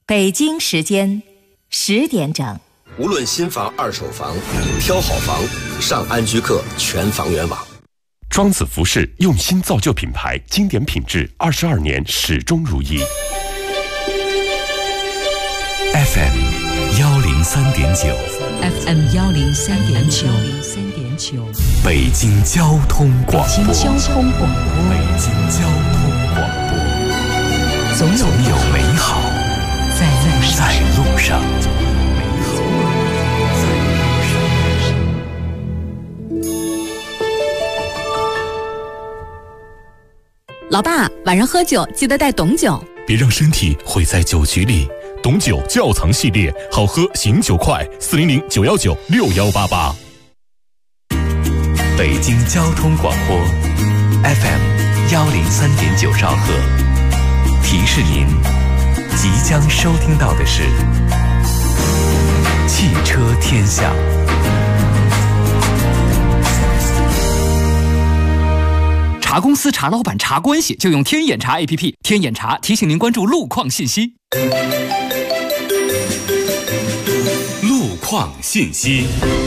北京时间10点整。 无论新房、二手房，挑好房，上安居客全房源网。 庄子服饰用心造就品牌，经典品质，22年始终如一。 FM 103.9 FM 103.9 北京交通广播。 北京交通广播。 总有美好在路上。 老爸，晚上喝酒记得带董酒， 别让身体毁在酒局里。董酒窖藏系列，好喝醒酒快，400-919-6188。 北京交通广播 FM 103.9兆赫，提示您即将收听到的是汽车天下。 查公司、查老板、查关系，就用天眼查 APP。天眼查提醒您关注路况信息。 路况信息。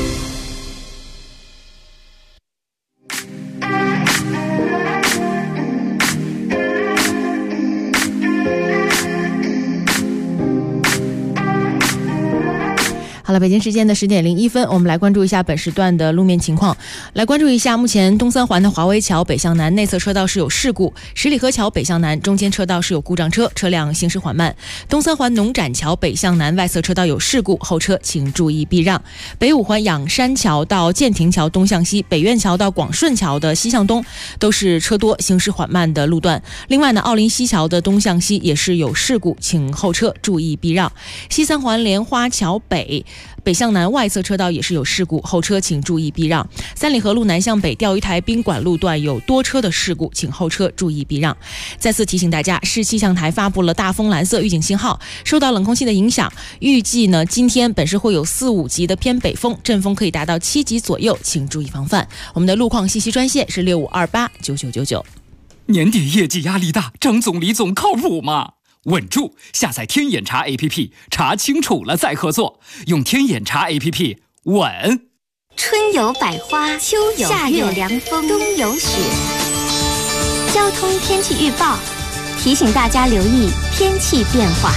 好了，北京时间的10点01分，我们来关注一下本时段的路面情况。来关注一下，目前东三环的华威桥北向南内侧车道是有事故，十里河桥北向南中间车道是有故障车，车辆行驶缓慢。东三环农展桥北向南外侧车道有事故，后车请注意避让。北五环仰山桥到建亭桥东向西，北苑桥到广顺桥的西向东都是车多行驶缓慢的路段。另外呢，奥林西桥的东向西也是有事故，请后车注意避让。西三环莲花桥北向南外侧车道也是有事故，后车请注意避让。三里河路南向北钓鱼台宾馆路段有多车的事故，请后车注意避让。再次提醒大家，市气象台发布了大风蓝色预警信号，受到冷空气的影响，预计呢今天本市会有4、5级的偏北风，阵风可以达到7级左右，请注意防范。我们的路况信息专线是65289999。 年底业绩压力大，张总李总靠谱吗？稳住！下载天眼查 APP， 查清楚了再合作。用天眼查 APP， 稳。 春有百花，秋有夏有凉风，冬有雪。交通天气预报提醒大家留意天气变化。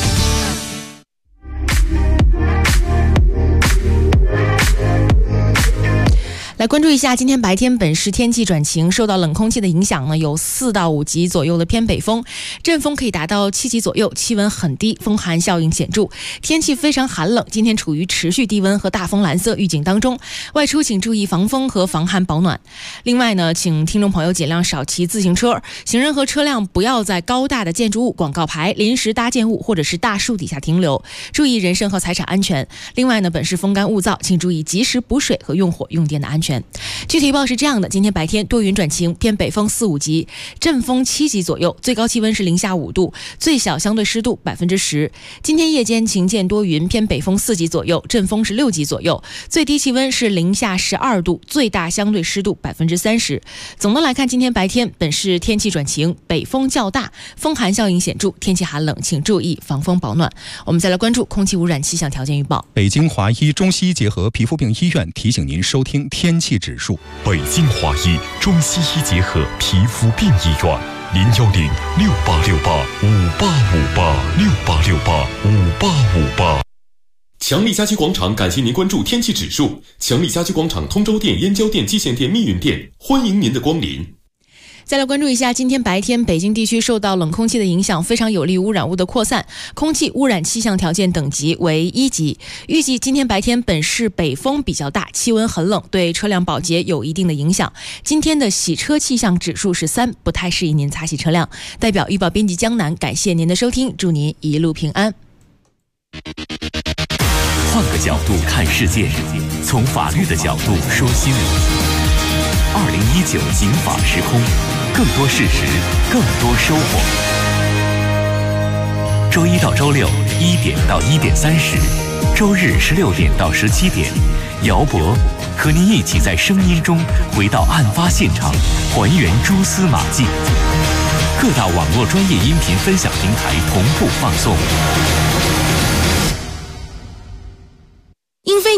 来关注一下，今天白天本市天气转晴，受到冷空气的影响呢，有4到5级左右的偏北风，阵风可以达到7级左右，气温很低，风寒效应显著，天气非常寒冷。今天处于持续低温和大风蓝色预警当中，外出请注意防风和防寒保暖。另外呢，请听众朋友尽量少骑自行车，行人和车辆不要在高大的建筑物、广告牌、临时搭建物或者是大树底下停留，注意人身和财产安全。另外呢，本市风干物燥，请注意及时补水和用火用电的安全。具体预报是这样的，今天白天多云转晴，偏北风4、5级，阵风7级左右，最高气温是零下5度，最小相对湿度10%。今天夜间晴间多云，偏北风4级左右，阵风是6级左右，最低气温是零下12度，最大相对湿度30%。总的来看，今天白天本市天气转晴，北风较大，风寒效应显著，天气寒冷，请注意防风保暖。我们再来关注空气污染气象条件预报。 北京华医中西医结合皮肤病医院提醒您收听天气指数。 北京华医中西医结合皮肤病医院，010-6868-5858，6868-5858。强力家居广场感谢您关注天气指数。强力家居广场通州店、燕郊店、蓟县店、密云店，欢迎您的光临。 再来关注一下，今天白天北京地区受到冷空气的影响，非常有利污染物的扩散，空气污染气象条件等级为1级。预计今天白天本市北风比较大，气温很冷，对车辆保洁有一定的影响。今天的洗车气象指数是3，不太适宜您擦洗车辆。代表预报编辑江南，感谢您的收听，祝您一路平安。 换个角度看世界，从法律的角度说新闻。2019警法时空，更多事实，更多收获。周一到周六1点到1点30，周日16点到17点，姚博和您一起在声音中回到案发现场，还原蛛丝马迹。各大网络专业音频分享平台同步放送。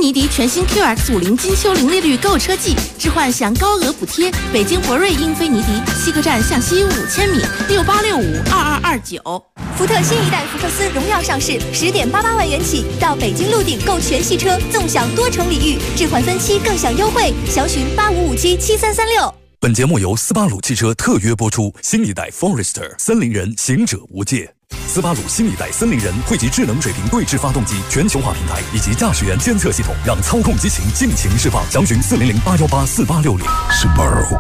尼迪全新 QX50金秋零利率购车季，置换享高额补贴。北京博瑞英菲尼迪西客站向西5000米，68652229。 福特新一代福克斯荣耀上市，10.88万元起，到北京陆鼎购全系车，纵享多重礼遇，置换分期更享优惠，详询85577336。 本节目由斯巴鲁汽车特约播出。新一代 Forester 森林人，行者无界。斯巴鲁新一代森林人汇集智能水平对置发动机、全球化平台以及驾驶员监测系统，让操控激情尽情释放。详询400-818-4860。Subaru。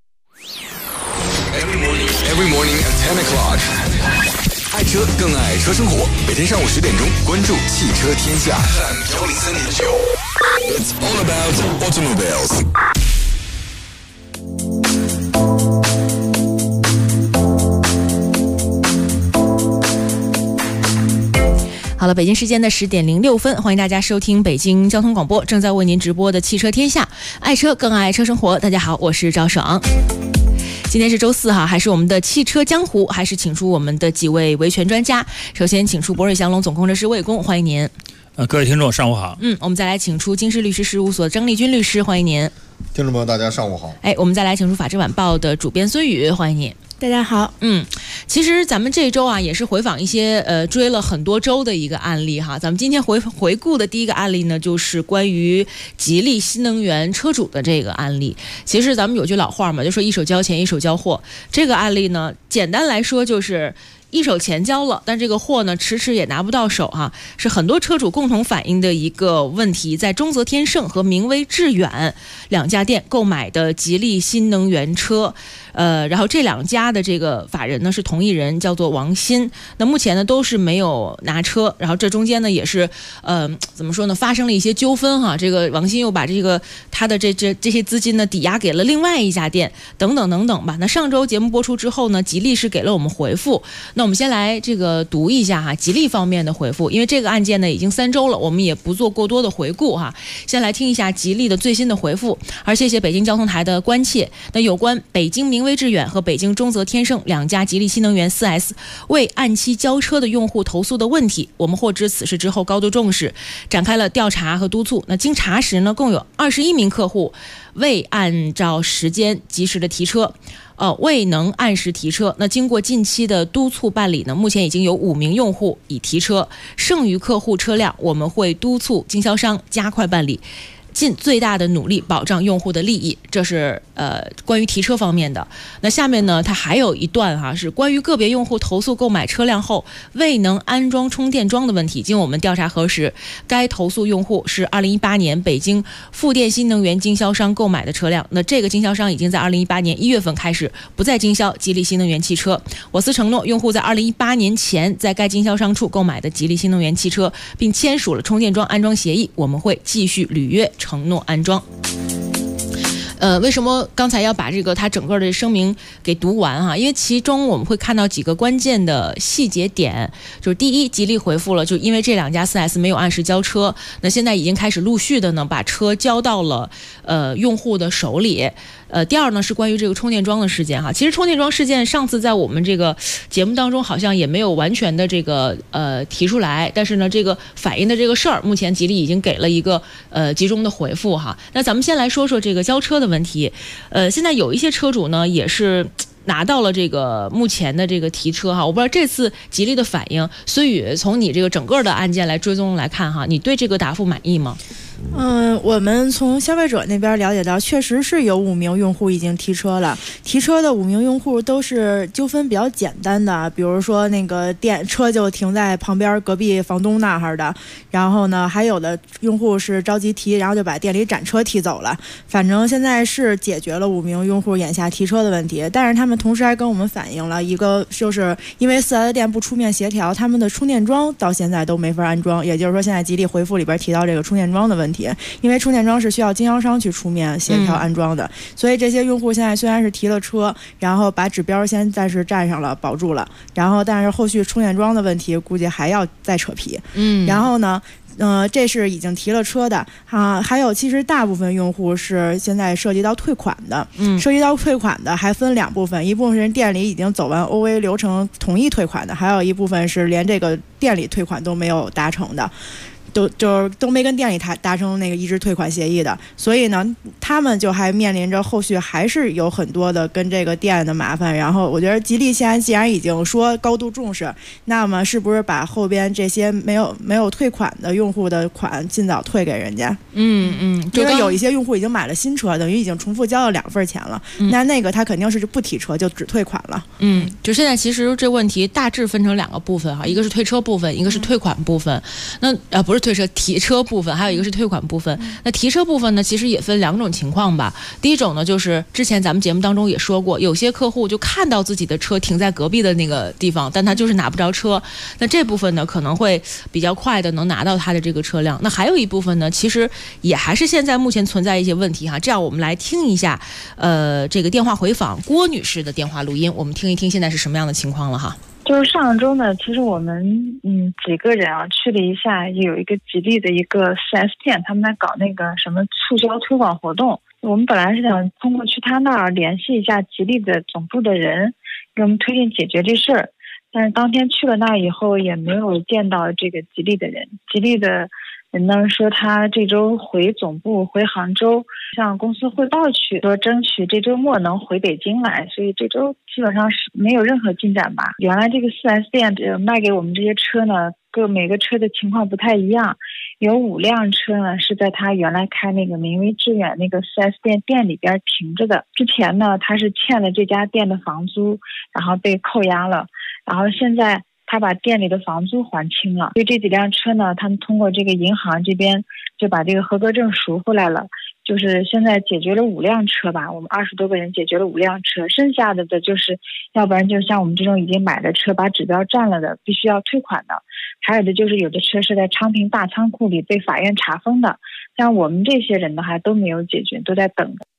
Every morning at 10 o'clock。 爱车更爱车生活，每天上午10点钟，关注汽车天下。It's all about automobiles。 好了，北京时间的10点06分，欢迎大家收听北京交通广播正在为您直播的汽车天下，爱车更爱车生活。大家好，我是赵爽。今天是周四哈，还是我们的汽车江湖，还是请出我们的几位维权专家。首先请出博瑞祥龙总控制师魏工，欢迎您。 各位听众上午好。 我们再来请出京师律师事务所张立军律师，欢迎您。 听众朋友大家上午好。 我们再来请出法制晚报的主编孙宇，欢迎您。 大家好。 其实咱们这周啊也是回访一些追了很多周的一个案例哈。咱们今天回顾的第一个案例呢，就是关于吉利新能源车主的这个案例。其实咱们有句老话嘛，就说一手交钱一手交货。这个案例呢，简单来说就是一手钱交了，但这个货呢迟迟也拿不到手哈，是很多车主共同反映的一个问题。在中泽天盛和明威致远两家店购买的吉利新能源车，然后这两家的这个法人呢是同一人，叫做王鑫。那目前呢都是没有拿车，然后这中间呢也是怎么说呢，发生了一些纠纷哈。这个王鑫又把这个他的这些资金呢抵押给了另外一家店，等等等等吧。那上周节目播出之后呢，吉利是给了我们回复。那我们先来这个读一下哈吉利方面的回复，因为这个案件呢已经3周了，我们也不做过多的回顾哈。先来听一下吉利的最新的回复，而谢谢北京交通台的关切。那有关北京明威致远和北京中泽天盛两家吉利新能源 4S 未按期交车的用户投诉的问题，我们获知此事之后高度重视，展开了调查和督促。那经查实呢，共有21名客户未按照时间及时的提车，未能按时提车。那经过近期的督促办理呢，目前已经有5名用户已提车，剩余客户车辆我们会督促经销商加快办理，尽最大的努力保障用户的利益。这是关于提车方面的。那下面呢，它还有一段哈，是关于个别用户投诉购买车辆后未能安装充电桩的问题。经我们调查核实，该投诉用户是2018年北京富电新能源经销商购买的车辆。那这个经销商已经在2018年1月份开始不再经销吉利新能源汽车。我司承诺，用户在2018年前在该经销商处购买的吉利新能源汽车，并签署了充电桩安装协议，我们会继续履约承诺安装。为什么刚才要把这个他整个的声明给读完哈？因为其中我们会看到几个关键的细节点，就是第一，吉利回复了，就因为这两家 4S 没有按时交车，那现在已经开始陆续的呢把车交到了用户的手里。第二呢是关于这个充电桩的事件哈。其实充电桩事件上次在我们这个节目当中好像也没有完全的这个提出来，但是呢这个反映的这个事儿，目前吉利已经给了一个集中的回复哈。那咱们先来说说这个交车的问题。现在有一些车主呢也是拿到了这个目前的这个提车哈，我不知道这次吉利的反应，孙宇从你这个整个的案件来追踪来看哈，你对这个答复满意吗？ 我们从消费者那边了解到，确实是有5名用户已经提车了。提车的5名用户都是纠纷比较简单的，比如说那个车就停在旁边隔壁房东那儿的，然后呢，还有的用户是着急提，然后就把店里展车提走了。反正现在是解决了5名用户眼下提车的问题，但是他们同时还跟我们反映了一个，就是因为4S店不出面协调，他们的充电桩到现在都没法安装。也就是说，现在吉利回复里边提到这个充电桩的问题，因为充电桩是需要经销商去出面协调安装的，所以这些用户现在虽然是提了车，然后把指标先暂时占上了保住了，然后但是后续充电桩的问题估计还要再扯皮。然后呢这是已经提了车的还有其实大部分用户是现在涉及到退款的，涉及到退款的还分2部分，一部分是店里已经走完 OA 流程同意退款的，还有一部分是连这个店里退款都没有达成的。 都没跟店里达成那个一致退款协议的，所以呢，他们就还面临着后续还是有很多的跟这个店的麻烦。然后我觉得吉利现在既然已经说高度重视，那么是不是把后边这些没有退款的用户的款尽早退给人家？因为有一些用户已经买了新车，等于已经重复交了2份钱了，那个他肯定是不提车就只退款了。 就现在其实这问题大致分成2个部分哈，一个是退车部分，一个是退款部分。那不是退车，提车部分，还有一个是退款部分。那提车部分呢，其实也分2种情况吧。第一种呢，就是之前咱们节目当中也说过，有些客户就看到自己的车停在隔壁的那个地方，但他就是拿不着车。那这部分呢，可能会比较快的能拿到他的这个车辆。那还有一部分呢，其实也还是现在目前存在一些问题哈。这样我们来听一下，这个电话回访郭女士的电话录音，我们听一听现在是什么样的情况了哈。 就是上周呢，其实我们几个人啊去了一下，有一个吉利的一个 4S 店，他们在搞那个什么促销推广活动。我们本来是想通过去他那儿联系一下吉利的总部的人，给我们推荐解决这事儿。但是当天去了那儿以后，也没有见到这个吉利的人。吉利的人呢说他这周回总部回杭州向公司汇报去，说争取这周末能回北京来，所以这周基本上是没有任何进展吧。原来这个 4S 店卖给我们这些车呢，每个车的情况不太一样，有5辆车呢是在他原来开那个名为致远那个 4S 店里边停着的。之前呢他是欠了这家店的房租，然后被扣押了，然后现在他把店里的房租还清了，所以这几辆车呢，他们通过这个银行这边就把这个合格证赎回来了。就是现在解决了5辆车吧，我们20多个人解决了5辆车，剩下的就是要不然就像我们这种已经买的车把指标占了的，必须要退款的，还有的就是有的车是在昌平大仓库里被法院查封的，像我们这些人的还都没有解决，都在等着。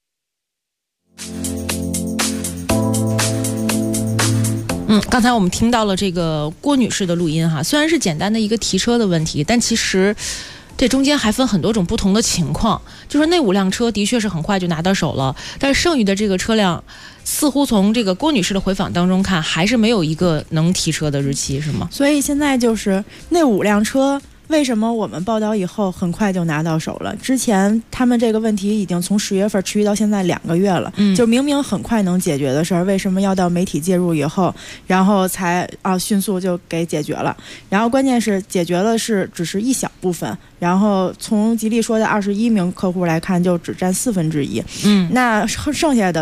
刚才我们听到了这个郭女士的录音哈，虽然是简单的一个提车的问题，但其实这中间还分很多种不同的情况。就是那5辆车的确是很快就拿到手了，但是剩余的这个车辆似乎从这个郭女士的回访当中看，还是没有一个能提车的日期，是吗？ 所以现在就是那5辆车为什么我们报道以后很快就拿到手了？之前他们这个问题已经从10月份持续到现在2个月了，就明明很快能解决的事儿，为什么要到媒体介入以后，然后才迅速就给解决了？然后关键是解决了只是一小部分，然后从吉利说的21名客户来看，就只占1/4。那剩下的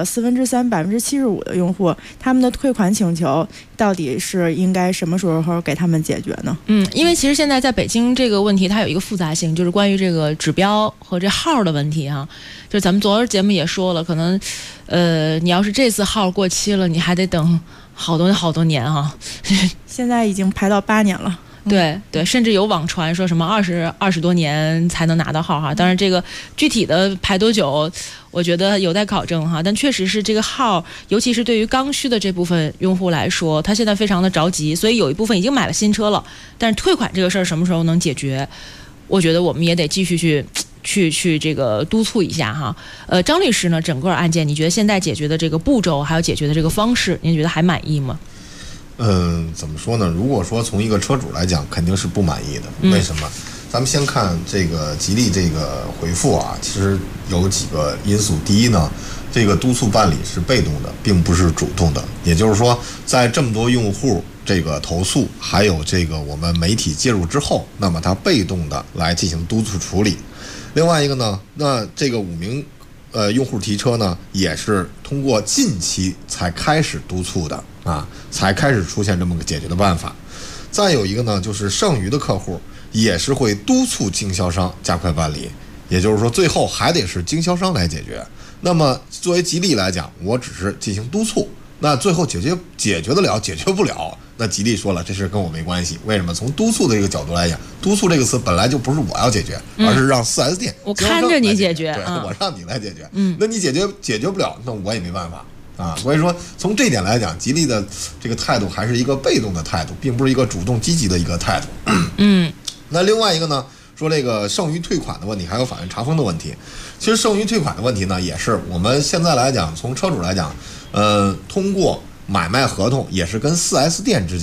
3%、75%的用户，他们的退款请求到底是应该什么时候给他们解决呢？ 因为其实现在在北京这个问题它有一个复杂性，就是关于这个指标和这号的问题哈。就是咱们昨儿节目也说了，可能你要是这次号过期了，你还得等好多年哈。 现在已经排到8年了。 对，甚至有网传说什么20多年才能拿到号哈。当然这个具体的排多久，我觉得有待考证哈。但确实是这个号，尤其是对于刚需的这部分用户来说，他现在非常的着急，所以有一部分已经买了新车了，但是退款这个事儿什么时候能解决，我觉得我们也得继续去这个督促一下哈。张律师呢，整个案件你觉得现在解决的这个步骤还有解决的这个方式，您觉得还满意吗？ 怎么说呢？如果说从一个车主来讲，肯定是不满意的。为什么？咱们先看这个吉利这个回复啊，其实有几个因素。第一呢，这个督促办理是被动的，并不是主动的。也就是说，在这么多用户这个投诉，还有这个我们媒体介入之后，那么它被动的来进行督促处理。另外一个呢，那这个5名用户提车呢，也是通过近期才开始督促的啊，才开始出现这么个解决的办法。再有一个呢，就是剩余的客户也是会督促经销商加快办理，也就是说最后还得是经销商来解决。那么作为吉利来讲，我只是进行督促，那最后解决得了解决不了，那吉利说了，这事跟我没关系。为什么？从督促的这个角度来讲，督促这个词本来就不是我要解决，而是让 4S 店我看着你解决， 对，我让你来解决。那你解决不了，那我也没办法啊。所以说从这点来讲，吉利的这个态度还是一个被动的态度，并不是一个主动积极的一个态度。那另外一个呢，说这个剩余退款的问题，还有法院查封的问题。其实剩余退款的问题呢，也是我们现在来讲，从车主来讲，通过买卖合同也是跟 4S 店之间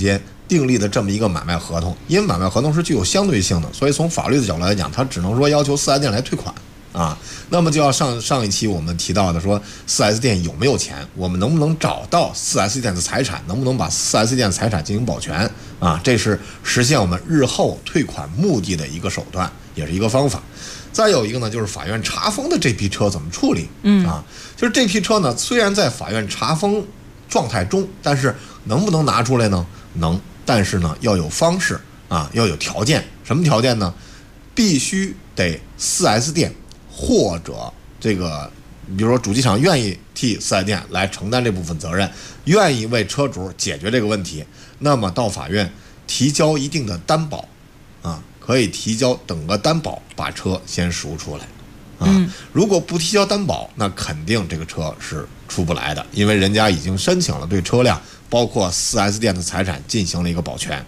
订立的这么一个买卖合同，因为买卖合同是具有相对性的，所以从法律的角度来讲，它只能说要求4S店来退款啊。那么就要上一期我们提到的说4S店有没有钱，我们能不能找到4S店的财产，能不能把4S店的财产进行保全啊？这是实现我们日后退款目的的一个手段，也是一个方法。再有一个呢，就是法院查封的这批车怎么处理？就是这批车呢，虽然在法院查封状态中，但是能不能拿出来呢？能，但是呢要有方式啊，要有条件。什么条件呢？必须得4S店或者这个，比如说主机厂愿意替4S店来承担这部分责任，愿意为车主解决这个问题，那么到法院提交一定的担保啊。可以提交等个担保，把车先赎出来，如果不提交担保，那肯定这个车是出不来的，因为人家已经申请了对车辆包括4S店的财产进行了一个保全，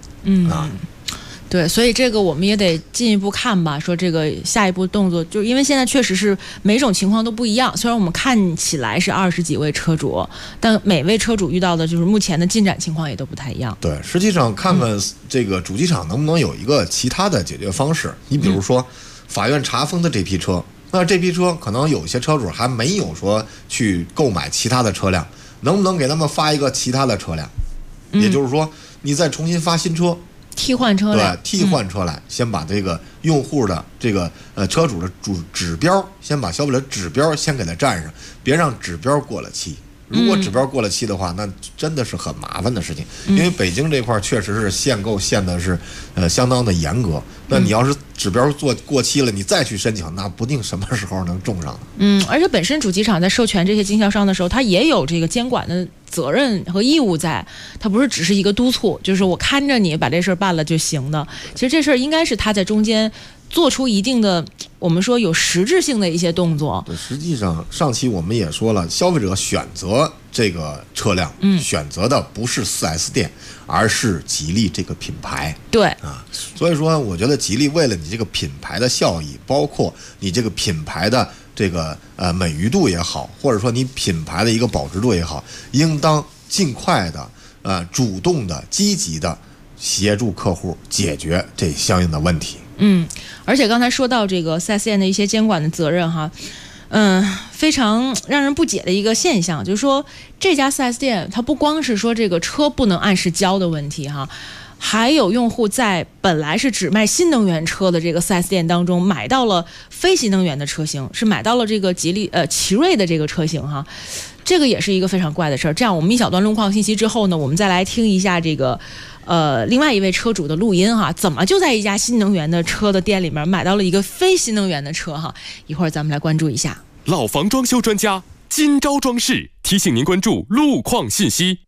对，所以这个我们也得进一步看吧，说这个下一步动作，就因为现在确实是每种情况都不一样，虽然我们看起来是20几位车主，但每位车主遇到的就是目前的进展情况也都不太一样。 对，实际上看看这个主机厂能不能有一个其他的解决方式。你比如说法院查封的这批车，那这批车可能有些车主还没有说去购买其他的车辆，能不能给他们发一个其他的车辆？也就是说你再重新发新车， 替换车辆， 对，替换车辆，先把这个用户的这个车主的指标，先把消费者指标先给它占上，别让指标过了期。如果指标过了期的话，那真的是很麻烦的事情。因为北京这块确实是限购限的是相当的严格。那你要是指标过期了，你再去申请，那不定什么时候能中上的。 而且本身主机厂在授权这些经销商的时候，它也有这个监管的责任和义务在，它不是只是一个督促，就是我看着你把这事儿办了就行的。其实这事儿应该是他在中间做出一定的，我们说有实质性的一些动作。 对，实际上上期我们也说了，消费者选择这个车辆，选择的不是4S店，而是吉利这个品牌。 对啊，所以说我觉得吉利为了你这个品牌的效益，包括你这个品牌的这个美誉度也好，或者说你品牌的一个保值度也好，应当尽快的主动的积极的协助客户解决这相应的问题。 而且刚才说到这个4S店的一些监管的责任哈，非常让人不解的一个现象，就是说这家4S店它不光是说这个车不能按时交的问题哈，还有用户在本来是只卖新能源车的这个4S店当中买到了非新能源的车型，是买到了这个奇瑞的这个车型哈，这个也是一个非常怪的事儿。这样我们一小段路况信息之后呢，我们再来听一下这个另外一位车主的录音哈，怎么就在一家新能源的车的店里面买到了一个非新能源的车哈？一会儿咱们来关注一下。 老房装修专家今朝装饰提醒您关注路况信息。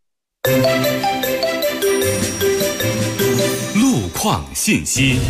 路况信息。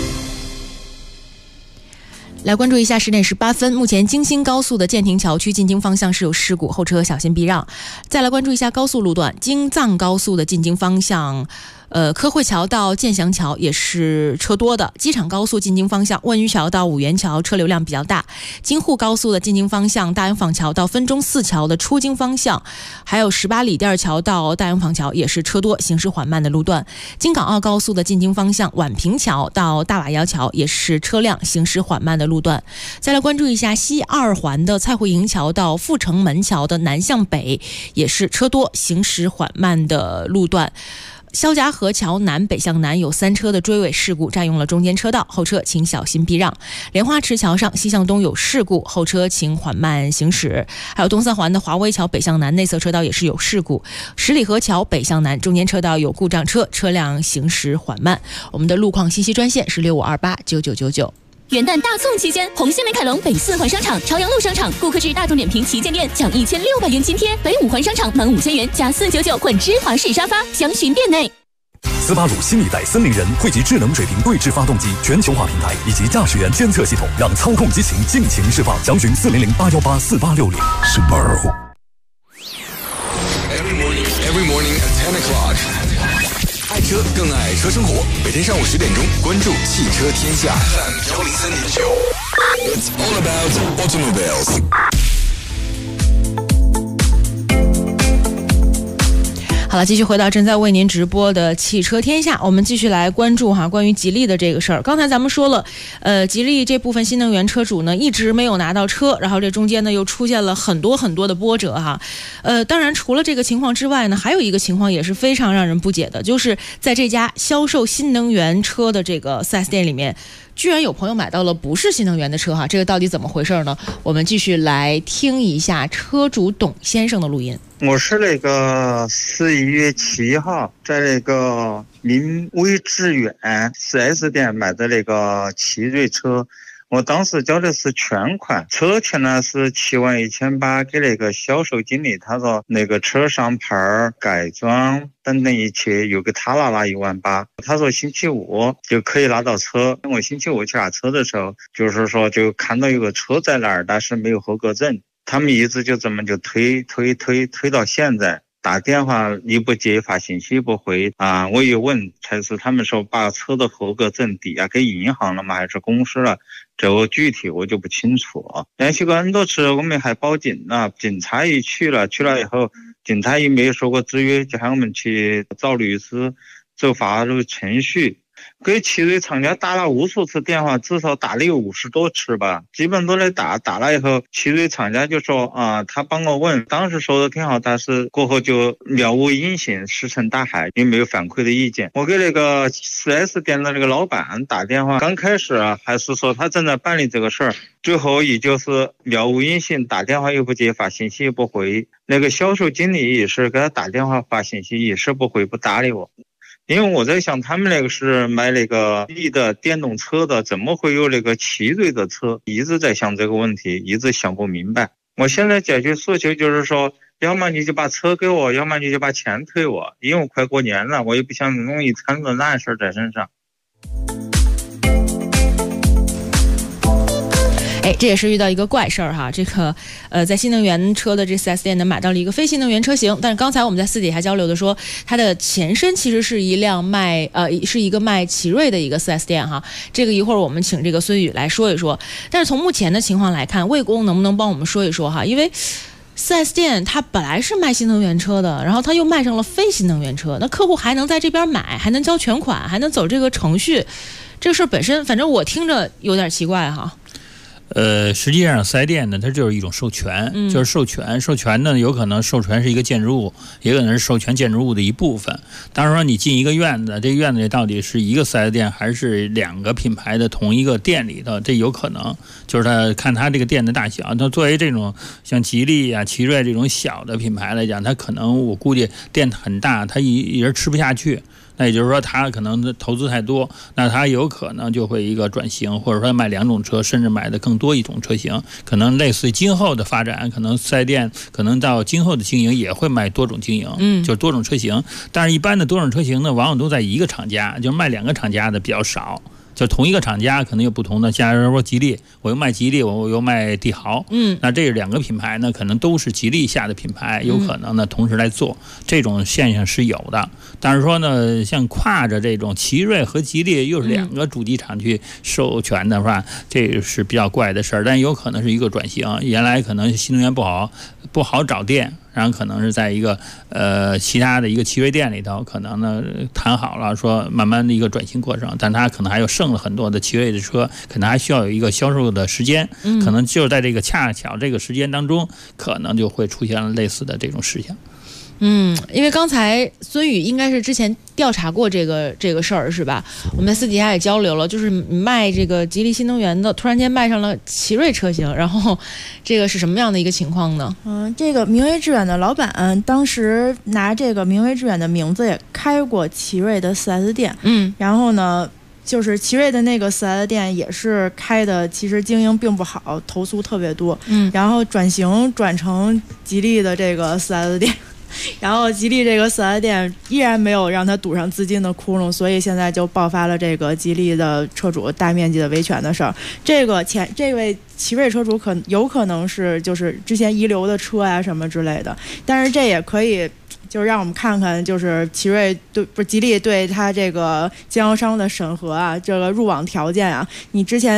来关注一下10点18分，目前京新高速的建亭桥区进京方向是有事故，后车小心避让。再来关注一下高速路段，京藏高速的进京方向科汇桥到建祥桥也是车多的，机场高速进京方向万余桥到五元桥车流量比较大，京沪高速的进京方向大洋坊桥到分钟寺桥的出京方向，还有18里店桥到大洋坊桥也是车多行驶缓慢的路段，京港澳高速的进京方向宛平桥到大瓦窑桥也是车辆行驶缓慢的路段。再来关注一下西二环的蔡慧营桥到阜成门桥的南向北也是车多行驶缓慢的路段，肖家河桥南北向南有3车的追尾事故，占用了中间车道，后车请小心避让。莲花池桥上西向东有事故，后车请缓慢行驶。还有东三环的华威桥北向南内侧车道也是有事故，十里河桥北向南中间车道有故障车，车辆行驶缓慢。我们的路况信息专线是65289999。 元旦大送期间，红星美凯龙北4环商场、朝阳路商场顾客至大众点评旗舰店享1600元津贴，北5环商场满5000元加499混芝华式沙发，详询店内。 斯巴鲁新一代森林人汇集智能水平对置发动机全球化平台以及驾驶员监测系统，让操控激情尽情释放。详询400-818-4860。Subaru。 Every morning at 10 o'clock。爱车更爱车生活，每天上午10点钟，关注汽车天下。103.9 It's all about automobiles。 好了，继续回到正在为您直播的汽车天下，我们继续来关注关于吉利的这个事儿。刚才咱们说了，吉利这部分新能源车主呢一直没有拿到车，然后这中间呢又出现了很多的波折哈。当然除了这个情况之外呢，还有一个情况也是非常让人不解的，就是在这家销售新能源车的这个 4S 店里面，居然有朋友买到了不是新能源的车哈，这个到底怎么回事呢？我们继续来听一下车主董先生的录音。 我是那个11月7号在那个名威致远 4S 店买的那个奇瑞车，我当时交的是全款，车钱呢是71800，给那个销售经理，他说那个车上牌改装等等一切有个他拿了18000，他说星期五就可以拿到车。我星期五去拿车的时候，就是说就看到有个车在那儿，但是没有合格证，他们一直就这么就推到现在，打电话你不接，发信息不回啊！我一问才是他们说把车的合格证抵押给银行了吗？还是公司了？这个具体我就不清楚。联系过很多次，我们还报警了，警察也去了以后，警察也没有说过制约，就喊我们去找律师走法律程序。给奇瑞厂家打了无数次电话，至少打了有50多次吧，基本都来打了以后，奇瑞厂家就说他帮我问，当时说的挺好，但是过后就了无音信，石沉大海，也没有反馈的意见。我给那个 4S 店的那个老板打电话，刚开始还是说他正在办理这个事儿，最后也就是了无音信，打电话又不接，发信息又不回。那个销售经理也是给他打电话发信息也是不回不搭理我。因为我在想，他们那个是买那个吉利的电动车的，怎么会有那个奇瑞的车？一直在想这个问题，一直想不明白。我现在解决诉求就是说，要么你就把车给我，要么你就把钱退我，因为我快过年了，我也不想弄一摊子烂事在身上。 这也是遇到一个怪事儿哈。这个在新能源车的这 4S 店呢买到了一个非新能源车型，但是刚才我们在私底下交流的说，它的前身其实是一个卖奇瑞的一个 4S 店哈。这个一会儿我们请这个孙宇来说一说。但是从目前的情况来看，魏工能不能帮我们说一说哈？因为 4S 店它本来是卖新能源车的，然后它又卖上了非新能源车，那客户还能在这边买，还能交全款，还能走这个程序，这个事儿本身反正我听着有点奇怪哈。 实际上4S店呢，它就是一种授权，就是授权呢，有可能授权是一个建筑物，也可能是授权建筑物的一部分。当然说你进一个院子，这个院子里到底是一个4S店还是2个品牌的同一个店里头，这有可能就是他看他这个店的大小。它作为这种像吉利啊、奇瑞这种小的品牌来讲，它可能我估计店很大，它一人吃不下去。那也就是说他可能投资太多，那他有可能就会一个转型，或者说买2种车，甚至买的更多一种车型，可能类似今后的发展，可能4S店可能到今后的经营也会卖多种经营，就是多种车型。但是一般的多种车型呢，往往都在一个厂家，就是卖2个厂家的比较少。就同一个厂家可能有不同的，假如说吉利，我又卖吉利，我又卖帝豪，那这2个品牌呢，可能都是吉利下的品牌，有可能呢同时来做，这种现象是有的。但是说呢，像跨着这种奇瑞和吉利又是2个主机厂去授权的话，这是比较怪的事儿。但有可能是一个转型，原来可能新能源不好找店。然后可能是在一个其他的一个奇瑞店里头，可能呢谈好了说慢慢的一个转型过程，但它可能还有剩了很多的奇瑞的车，可能还需要有一个销售的时间，可能就在这个恰巧这个时间当中，可能就会出现了类似的这种事情。 因为刚才孙宇应该是之前调查过这个事儿是吧？我们在私底下也交流了，就是卖这个吉利新能源的，突然间卖上了奇瑞车型，然后这个是什么样的一个情况呢？ 这个名为致远的老板当时拿这个名为致远的名字也开过奇瑞的 4S 店，然后呢，就是奇瑞的那个 4S 店也是开的，其实经营并不好，投诉特别多，然后转成吉利的这个 4S 店。然后吉利这个 4S 店依然没有让他堵上资金的窟窿，所以现在就爆发了这个吉利的车主大面积的维权的事儿。这位奇瑞车主有可能是就是之前遗留的车呀什么之类的，但是这也可以就是让我们看看，就是吉利对他这个经销商的审核啊，这个入网条件啊，你之前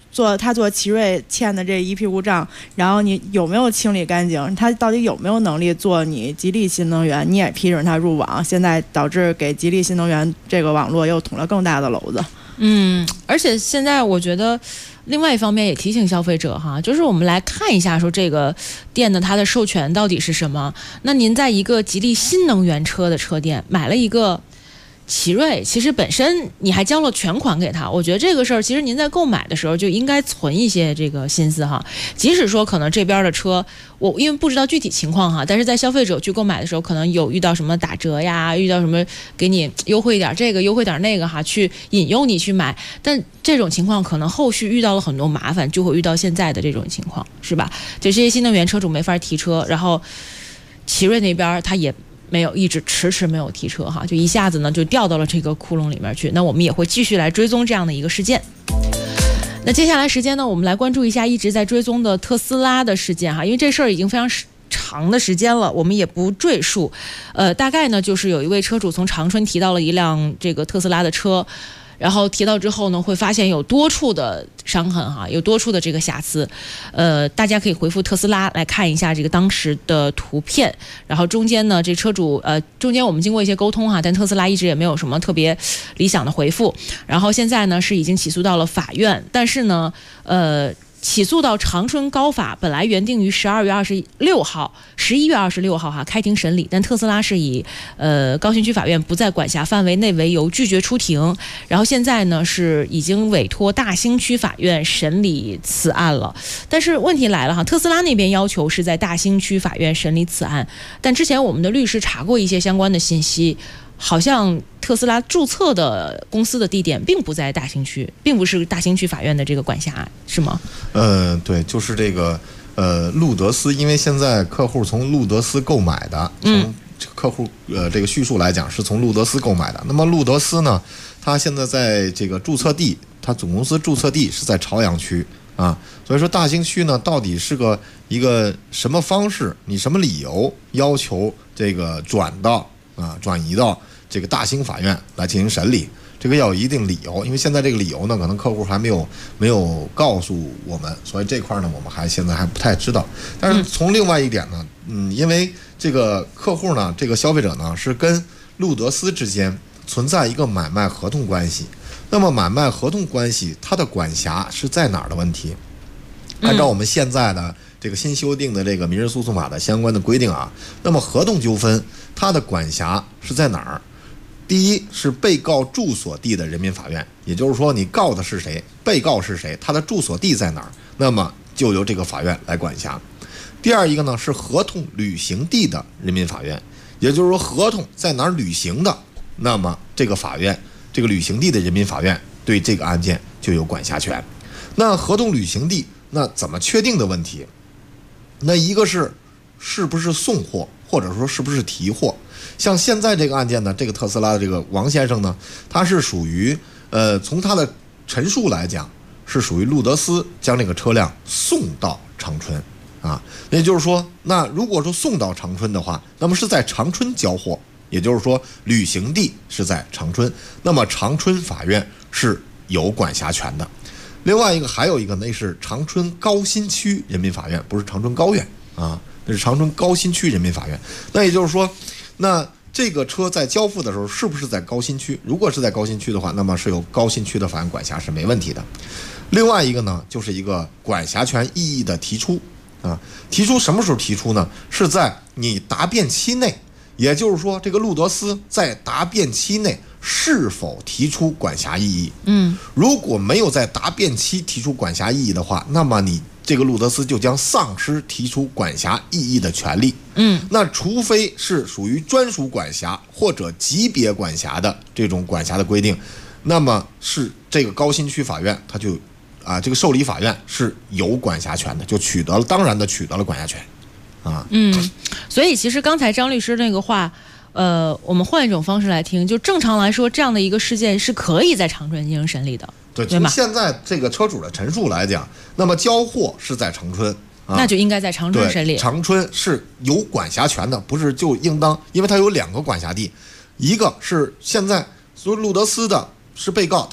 做奇瑞欠的这一屁股账，然后你有没有清理干净？他到底有没有能力做你吉利新能源？你也批准他入网，现在导致给吉利新能源这个网络又捅了更大的篓子。 而且现在我觉得。另外一方面也提醒消费者哈，就是我们来看一下说这个店的它的授权到底是什么。那您在一个吉利新能源车的车店买了一个奇瑞，其实本身你还交了全款给他，我觉得这个事儿其实您在购买的时候就应该存一些这个心思哈。即使说可能这边的车我因为不知道具体情况哈，但是在消费者去购买的时候可能有遇到什么打折呀，遇到什么给你优惠点这个优惠点那个哈，去引诱你去买，但这种情况可能后续遇到了很多麻烦，就会遇到现在的这种情况，是吧？就这些新能源车主没法提车，然后奇瑞那边他也没有，一直迟迟没有提车哈，就一下子呢就掉到了这个窟窿里面去。那我们也会继续来追踪这样的一个事件。那接下来时间呢，我们来关注一下一直在追踪的特斯拉的事件哈，因为这事儿已经非常长的时间了，我们也不赘述。大概呢就是有一位车主从长春提到了一辆这个特斯拉的车。然后提到之后呢，会发现有多处的伤痕哈，有多处的这个瑕疵，大家可以回复特斯拉来看一下这个当时的图片。然后中间呢，这车主中间我们经过一些沟通哈，但特斯拉一直也没有什么特别理想的回复。然后现在呢是已经起诉到了法院，但是呢，起诉到长春高法，本来原定于11月26号哈开庭审理，但特斯拉是以高新区法院不在管辖范围内为由拒绝出庭，然后现在呢是已经委托大兴区法院审理此案了。但是问题来了哈，特斯拉那边要求是在大兴区法院审理此案，但之前我们的律师查过一些相关的信息。好像特斯拉注册的公司的地点并不在大兴区，并不是大兴区法院的这个管辖，是吗？ 对，就是这个路德斯，因为现在客户从路德斯购买的，从客户这个叙述来讲是从路德斯购买的。那么路德斯呢，它现在在这个注册地，它总公司注册地是在朝阳区啊，所以说大兴区呢到底是一个什么方式，你什么理由要求这个转移到这个大兴法院来进行审理，这个要有一定理由，因为现在这个理由呢，可能客户还没有告诉我们，所以这块呢，我们现在还不太知道。但是从另外一点呢，因为这个客户呢，这个消费者呢，是跟路德斯之间存在一个买卖合同关系。那么买卖合同关系，它的管辖是在哪儿的问题？按照我们现在的这个新修订的这个民事诉讼法的相关的规定啊，那么合同纠纷它的管辖是在哪儿？第一是被告住所地的人民法院，也就是说你告的是谁，被告是谁，他的住所地在哪儿，那么就由这个法院来管辖。第二一个呢是合同履行地的人民法院，也就是说合同在哪儿履行的，那么这个法院，这个履行地的人民法院对这个案件就有管辖权。那合同履行地那怎么确定的问题？那一个是不是送货，或者说是不是提货？像现在这个案件呢，这个特斯拉的这个王先生呢，他是属于从他的陈述来讲，是属于路德斯将这个车辆送到长春啊，也就是说，那如果说送到长春的话，那么是在长春交货，也就是说履行地是在长春，那么长春法院是有管辖权的。另外一个还有一个那是长春高新区人民法院，不是长春高院啊，那是长春高新区人民法院。那也就是说，那这个车在交付的时候是不是在高新区？如果是在高新区的话，那么是由高新区的法院管辖是没问题的。另外一个呢，就是一个管辖权异议的提出啊，提出什么时候提出呢？是在你答辩期内，也就是说，这个路德斯在答辩期内是否提出管辖异议？如果没有在答辩期提出管辖异议的话，那么你这个路德斯就将丧失提出管辖异议的权利。那除非是属于专属管辖或者级别管辖的这种管辖的规定，那么是这个高新区法院它就这个受理法院是有管辖权的，就当然的取得了管辖权啊。 所以其实刚才张律师那个话。我们换一种方式来听，就正常来说，这样的一个事件是可以在长春进行审理的， 对从现在这个车主的陈述来讲，那么交货是在长春， 那就应该在长春审理。 长春是有管辖权的，不是就应当，因为它有两个管辖地，一个是现在所以路德斯的是被告，他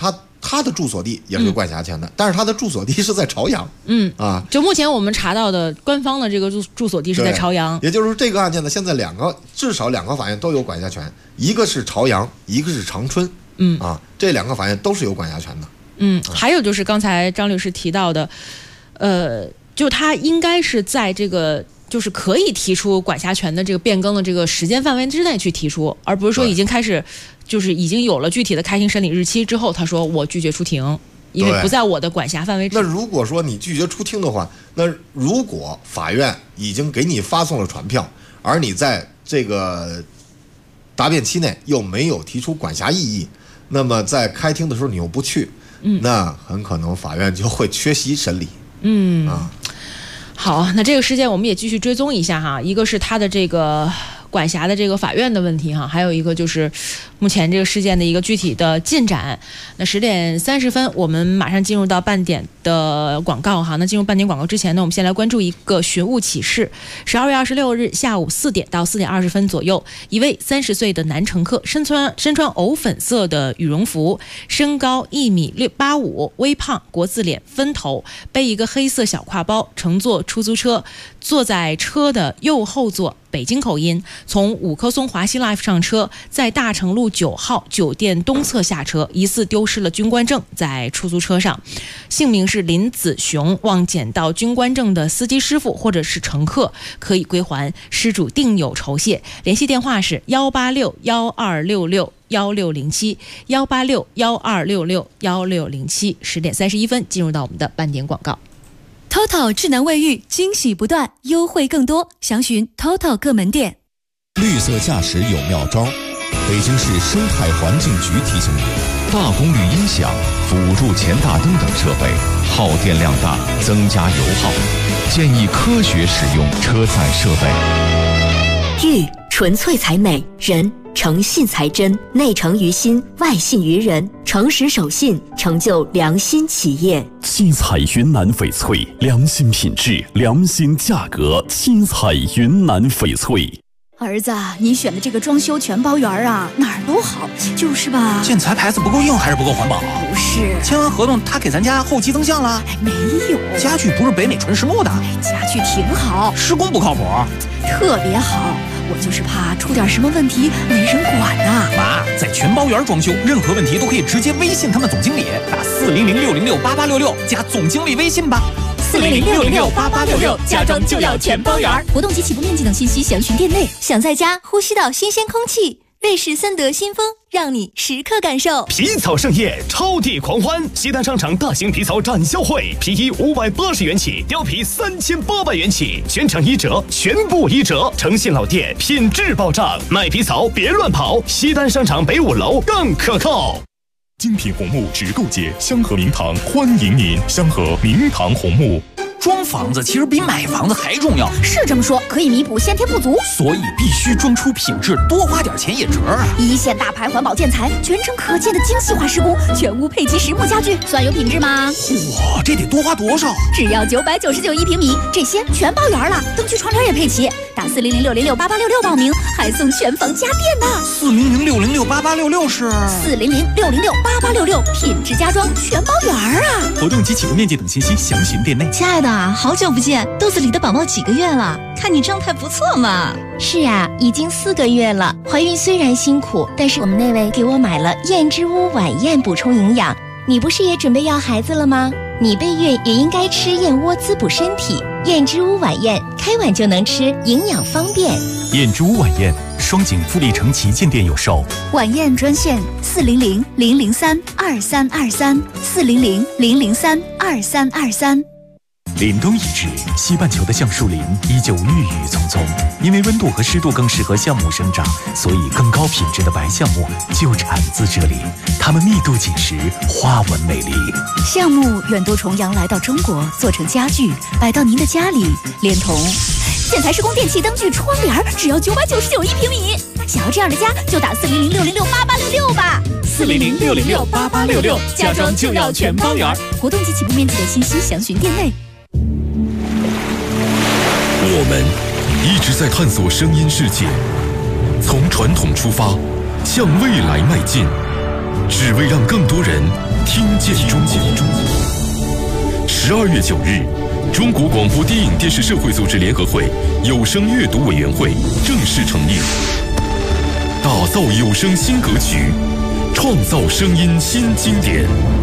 他的住所地也是有管辖权的，但是他的住所地是在朝阳。 就目前我们查到的官方的这个住所地是在朝阳。 也就是说，这个案件呢，现在至少两个法院都有管辖权，一个是朝阳，一个是长春。这两个法院都是有管辖权的。 还有就是刚才张律师提到的，就他应该是在这个就是可以提出管辖权的这个变更的这个时间范围之内去提出，而不是说已经开始就是已经有了具体的开庭审理日期之后，他说我拒绝出庭，因为不在我的管辖范围之内。 那如果说你拒绝出庭的话，那如果法院已经给你发送了传票，而你在这个答辩期内又没有提出管辖异议，那么在开庭的时候你又不去，那很可能法院就会缺席审理。 好，那这个事件我们也继续追踪一下哈。一个是他的这个管辖的这个法院的问题哈，还有一个就是目前这个事件的一个具体的进展。那10点30分，我们马上进入到半点的广告哈。那进入半点广告之前呢，我们先来关注一个寻物启事。12月26日下午4点到4点20分左右，一位30岁的男乘客身穿藕粉色的羽绒服，身高1.85米，微胖，国字脸，分头，背一个黑色小挎包，乘坐出租车，坐在车的右后座，北京口音，从五棵松华西 Life 上车，在大成路9号酒店东侧下车，疑似丢失了军官证，在出租车上。姓名是林子雄，望捡到军官证的司机师傅或者是乘客可以归还，失主定有酬谢。联系电话是186-1266-1607 186-1266-1607。10点31分，进入到我们的半点广告。 TOTO 智能卫浴，惊喜不断，优惠更多，详询 TOTO 各门店。 绿色驾驶有妙招，北京市生态环境局提醒你：大功率音响、辅助前大灯等设备耗电量大，增加油耗，建议科学使用车载设备。 玉纯粹才美，人诚信才真，内诚于心，外信于人，诚实守信，成就良心企业。 七彩云南翡翠，良心品质，良心价格。七彩云南翡翠。 儿子，你选的这个装修全包园啊，哪儿都好，就是吧？ 建材牌子不够硬还是不够环保？ 不是， 签完合同他给咱家后期增项了？ 没有， 家具不是北美纯实木的？ 家具挺好， 施工不靠谱， 特别好。我就是怕出点什么问题没人管呐。 妈，在全包园装修，任何问题都可以直接微信他们总经理，打400-606-8866加总经理微信吧。 400-606-8866，家装就要全包园。活动及起步面积等信息详询店内。想在家呼吸到新鲜空气，瑞士森德新风让你时刻感受。 皮草盛宴，超地狂欢！西单商场大型皮草展销会，皮衣580元起，貂皮3800元起，全场1折，全部1折，诚信老店，品质保障。买皮草别乱跑，西单商场北5楼更可靠。 精品红木直购节，香河明堂欢迎您！香河明堂红木。 装房子其实比买房子还重要， 是这么说，可以弥补先天不足， 所以必须装出品质，多花点钱也值啊！ 一线大牌环保建材，全程可见的精细化施工，全屋配齐实木家具，算有品质吗？ 哇，这得多花多少？ 只要9991平米，这些全包圆了，灯具窗帘也配齐。打400-606-8866报名，还送全房家电呢。 400-606-8866是 400-606-8866，品质家装全包圆啊！ 活动及起步面积等信息详询店内。 亲爱的，好久不见，肚子里的宝宝几个月了？看你状态不错嘛。 是啊，已经4个月了。怀孕虽然辛苦，但是我们那位给我买了燕之屋晚宴补充营养。你不是也准备要孩子了吗？你备孕也应该吃燕窝滋补身体。燕之屋晚宴，开碗就能吃，营养方便。 燕之屋晚宴，双井富力城旗舰店有售。 晚宴专线400-003-2323 400-003-2323。 凛冬已至，西半球的橡树林依旧郁郁葱葱。因为温度和湿度更适合橡木生长，所以更高品质的白橡木就产自这里。它们密度紧实，花纹美丽。 橡木远渡重洋来到中国，做成家具，摆到您的家里，连同建材施工、电器、灯具、窗帘，只要9991平米。想要这样的家，就打400-606-8866吧。 400-606-8866，家装就要全包圆。 活动及起步面积的信息详询店内。 我们一直在探索声音世界，从传统出发，向未来迈进。 只为让更多人听见中国。12月9日，中国广播电影电视社会组织联合会有声阅读委员会正式成立，打造有声新格局，创造声音新经典。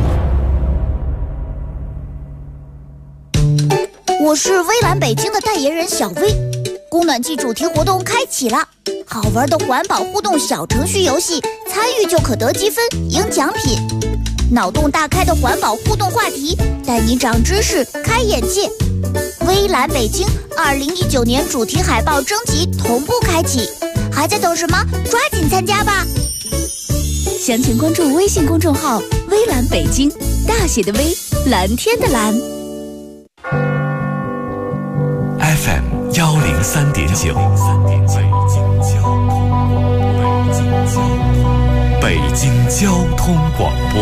我是微蓝北京的代言人小薇，供暖季主题活动开启了，好玩的环保互动小程序游戏，参与就可得积分赢奖品，脑洞大开的环保互动话题，带你长知识开眼界。微蓝北京2019年主题海报征集同步开启，还在等什么？抓紧参加吧！ 详情关注微信公众号“微蓝北京”，大写的微，蓝天的蓝。 FM 103.9，北京交通广播，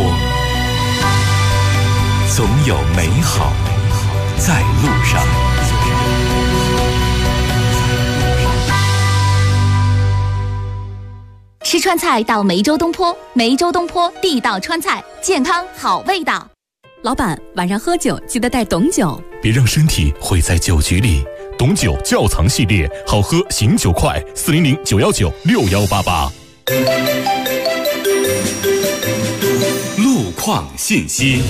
总有美好在路上。 吃川菜到梅州东坡，梅州东坡地道川菜，健康好味道。 老板，晚上喝酒记得带董酒， 别让身体毁在酒局里。董酒窖藏系列，好喝醒酒快，400-919-6188。路况信息。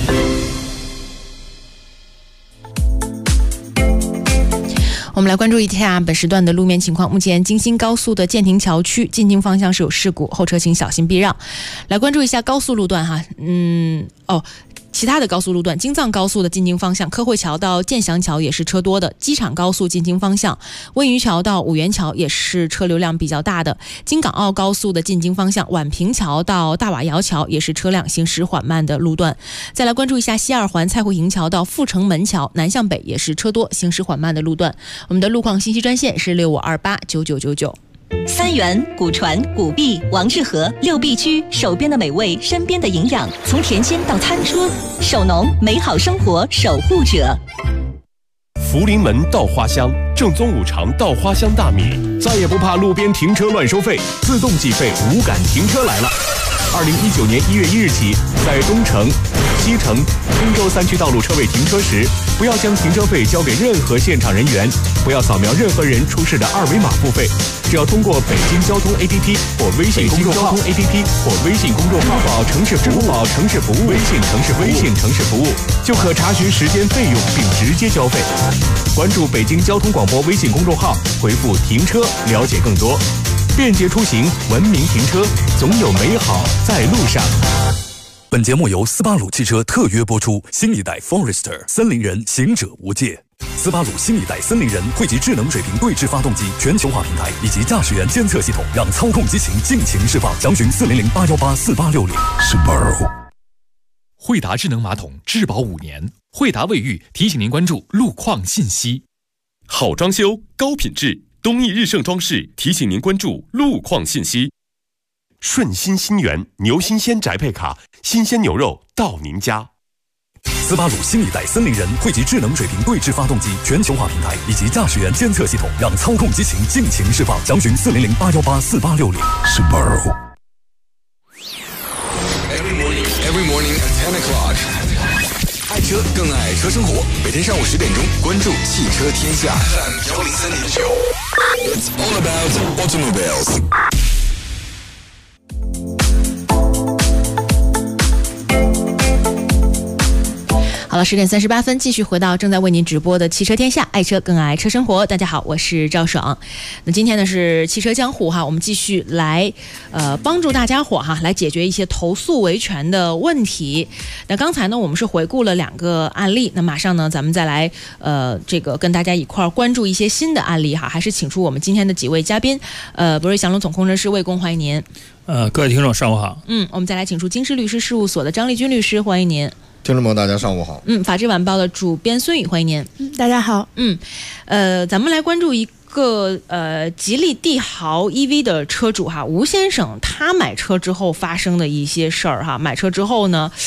我们来关注一下本时段的路面情况。目前京新高速的建亭桥区进京方向是有事故，后车请小心避让。来关注一下高速路段哈，其他的高速路段，京藏高速的进京方向，科汇桥到建祥桥也是车多的；机场高速进京方向，温榆桥到五原桥也是车流量比较大的；京港澳高速的进京方向，宛平桥到大瓦窑桥也是车辆行驶缓慢的路段。再来关注一下西二环蔡慧营桥到阜成门桥，南向北也是车多，行驶缓慢的路段。我们的路况信息专线是65289999。 三元、古传、古碧、王致和6必居，手边的美味，身边的营养，从田间到餐桌，手农美好生活守护者。 福临门稻花香，正宗五常稻花香大米，再也不怕路边停车乱收费，自动计费无感停车来了。2019年1月1日起，在东城、西城、通州3区道路车位停车时，不要将停车费交给任何现场人员，不要扫描任何人出示的2维码付费，只要通过北京交通 APP 或微信公众号、支付宝城市服务、微信城市服务，就可查询时间费用并直接交费。关注北京交通广播微信公众号，回复“停车”了解更多。便捷出行，文明停车，总有美好在路上。 本节目由斯巴鲁汽车特约播出，新一代 Forester 森林人，行者无界。斯巴鲁新一代森林人汇集智能水平对置发动机全球化平台以及驾驶员监测系统，让操控激情尽情释放。详询400-818-4860。Subaru。 惠达智能马桶质保5年，惠达卫浴提醒您关注路况信息。 好装修，高品质。东义日盛装饰提醒您关注路况信息。顺心新源牛新鲜宅配卡，新鲜牛肉到您家。 斯巴鲁新一代森林人汇集智能水平对置发动机全球化平台以及驾驶员监测系统，让操控激情尽情释放。详询400-818-4860。Subaru。 Every morning at 10 o'clock。爱车更爱车生活，每天上午10点钟，关注汽车天下。It's all about automobiles。 好了，10点38分，继续回到正在为您直播的汽车天下，爱车更爱车生活。大家好，我是赵爽。那今天呢是汽车江湖哈，我们继续来帮助大家伙哈来解决一些投诉维权的问题。那刚才呢我们是回顾了2个案例，那马上呢咱们再来这个跟大家一块儿关注一些新的案例哈，还是请出我们今天的几位嘉宾。博瑞祥龙总工程师魏工，欢迎您。 各位听众上午好。 我们再来请出京师律师事务所的张丽君律师，欢迎您。 听众朋友大家上午好。 法制晚报的主编孙宇，欢迎您。 大家好。 咱们来关注一个吉利帝豪 EV 的车主哈，吴先生，他买车之后发生的一些事儿哈。买车之后呢，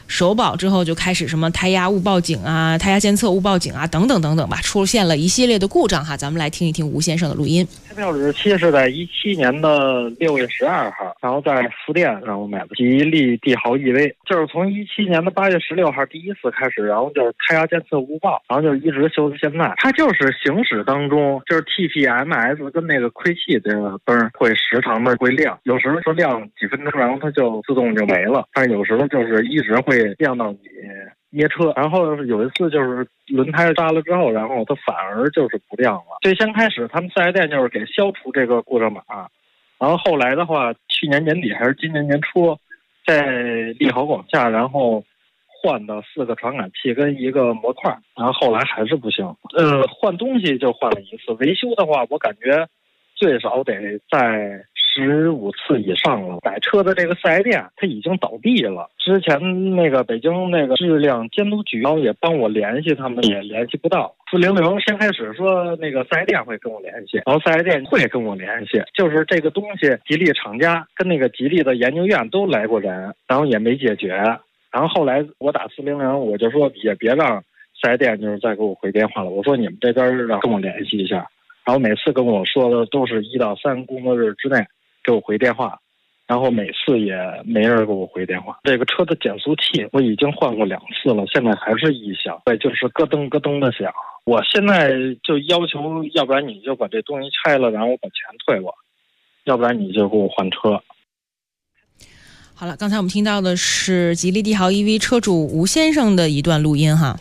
首保之后就开始什么胎压误报警啊、胎压监测误报警啊等等等等吧，出现了一系列的故障哈。咱们来听一听吴先生的录音。 开票日期是在17年的6月12号，然后在福店然后买的吉利帝豪 EV， 就是从17年的8月16号第一次开始，然后就是胎压监测误报，然后就一直修到现在。它就是行驶当中就是 TPMS 跟那个亏气这个灯会时常的会亮，有时候说亮几分钟，然后它就自动就没了，但是有时候就是一直会亮到你捏车。然后有一次就是轮胎扎了之后，然后它反而就是不亮了。最先开始他们4S店就是给消除这个故障码，然后后来的话去年年底还是今年年初在利豪广厦然后换的4个传感器跟1个模块，然后后来还是不行。换东西就换了一次，维修的话我感觉最少得在15次以上了。买车的这个4S店它已经倒闭了，之前那个北京那个质量监督局也帮我联系他们，也联系不到。400先开始说那个4S店会跟我联系，然后4S店会跟我联系，就是这个东西吉利厂家跟那个吉利的研究院都来过人，然后也没解决。然后后来我打400，我就说也别让4S店就是再给我回电话了，我说你们这边让跟我联系一下。然后每次跟我说的都是1到3工作日之内给我回电话，然后每次也没人给我回电话。这个车的减速器我已经换过2次了，现在还是异响，对，就是咯噔咯噔的响。我现在就要求，要不然你就把这东西拆了，然后把钱退我，要不然你就给我换车。 好了，刚才我们听到的是吉利帝豪 EV 车主吴先生的一段录音哈。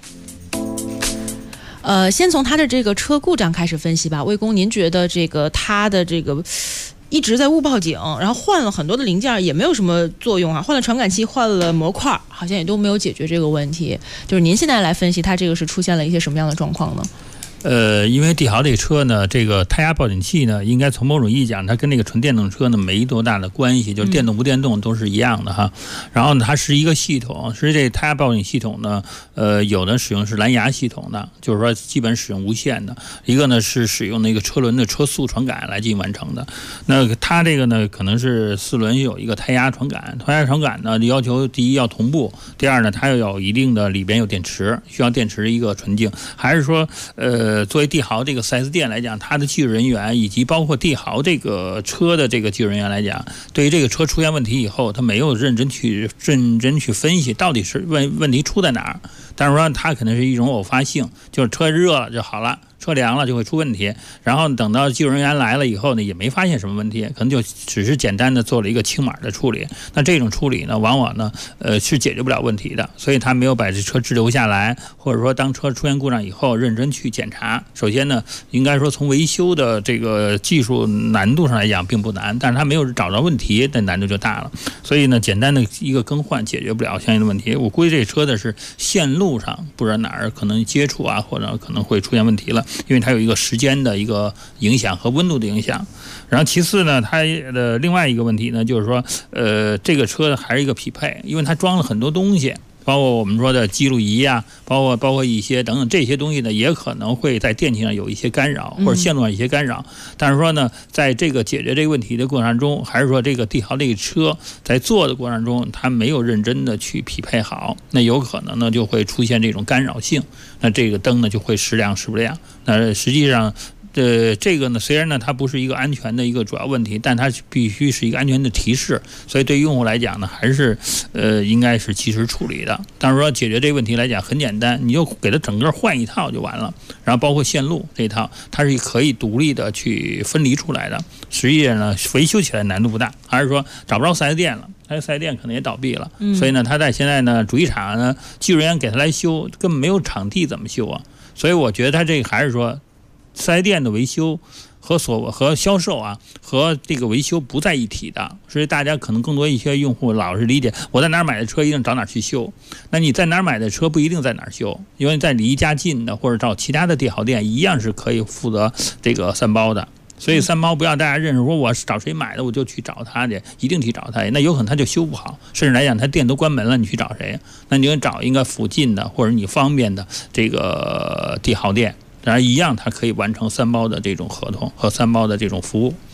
先从他的这个车故障开始分析吧。魏工，您觉得这个他的这个一直在误报警，然后换了很多的零件也没有什么作用啊，换了传感器，换了模块，好像也都没有解决这个问题。就是您现在来分析，他这个是出现了一些什么样的状况呢？ 因为帝豪这个车呢，这个胎压报警器呢，应该从某种意义讲，它跟那个纯电动车呢没多大的关系，就是电动不电动都是一样的哈。然后呢，它是一个系统，是这胎压报警系统呢，有的使用是蓝牙系统的，就是说基本使用无线的；一个呢是使用那个车轮的车速传感来进行完成的。那它这个呢，可能是4轮有一个胎压传感，胎压传感呢要求第一要同步，第二呢它要有一定的里边有电池，需要电池一个纯净，还是说作为帝豪这个 4S 店来讲，它的技术人员以及包括帝豪这个车的这个技术人员来讲，对于这个车出现问题以后，他没有认真去分析到底是问题出在哪儿。但是说它可能是一种偶发性，就是车热了就好了，车凉了就会出问题，然后等到技术人员来了以后呢，也没发现什么问题，可能就只是简单的做了一个清码的处理。那这种处理呢，往往呢，是解决不了问题的，所以他没有把这车滞留下来，或者说当车出现故障以后，认真去检查。首先呢，应该说从维修的这个技术难度上来讲并不难，但是他没有找到问题，的难度就大了。所以呢，简单的一个更换解决不了相应的问题。我估计这车的是线路上不知道哪儿可能接触啊，或者可能会出现问题了。因为它有一个时间的一个影响和温度的影响。然后其次呢，它的另外一个问题呢，就是说这个车还是一个匹配，因为它装了很多东西，包括我们说的记录仪啊，包括一些等等这些东西呢，也可能会在电器上有一些干扰，或者线路上有一些干扰。但是说呢，在这个解决这个问题的过程中，还是说这个帝豪这个车在做的过程中，它没有认真的去匹配好，那有可能呢就会出现这种干扰性，那这个灯呢就会时亮时不亮。那实际上这个呢，虽然呢它不是一个安全的一个主要问题，但它必须是一个安全的提示，所以对于用户来讲呢，还是应该是及时处理的。但是说解决这个问题来讲很简单，你就给它整个换一套就完了，然后包括线路这一套，它是可以独立的去分离出来的。实际上呢，维修起来难度不大，还是说找不着4S店了。它4S店可能也倒闭了，所以呢，他在现在呢，主机厂呢，技术人员给他来修，根本没有场地怎么修啊？所以我觉得他这个还是说，4S店的维修和销售啊，和这个维修不在一体的，所以大家可能更多一些用户老是理解，我在哪儿买的车一定找哪儿去修。那你在哪儿买的车不一定在哪儿修，因为在离家近的或者找其他的帝豪店一样是可以负责这个3包的。所以3包不要大家认识说我是找谁买的我就去找他去，一定去找他，那有可能他就修不好，甚至来讲他店都关门了，你去找谁？那你就找一个附近的或者你方便的这个帝豪店，当然一样它可以完成3包的这种合同和3包的这种服务。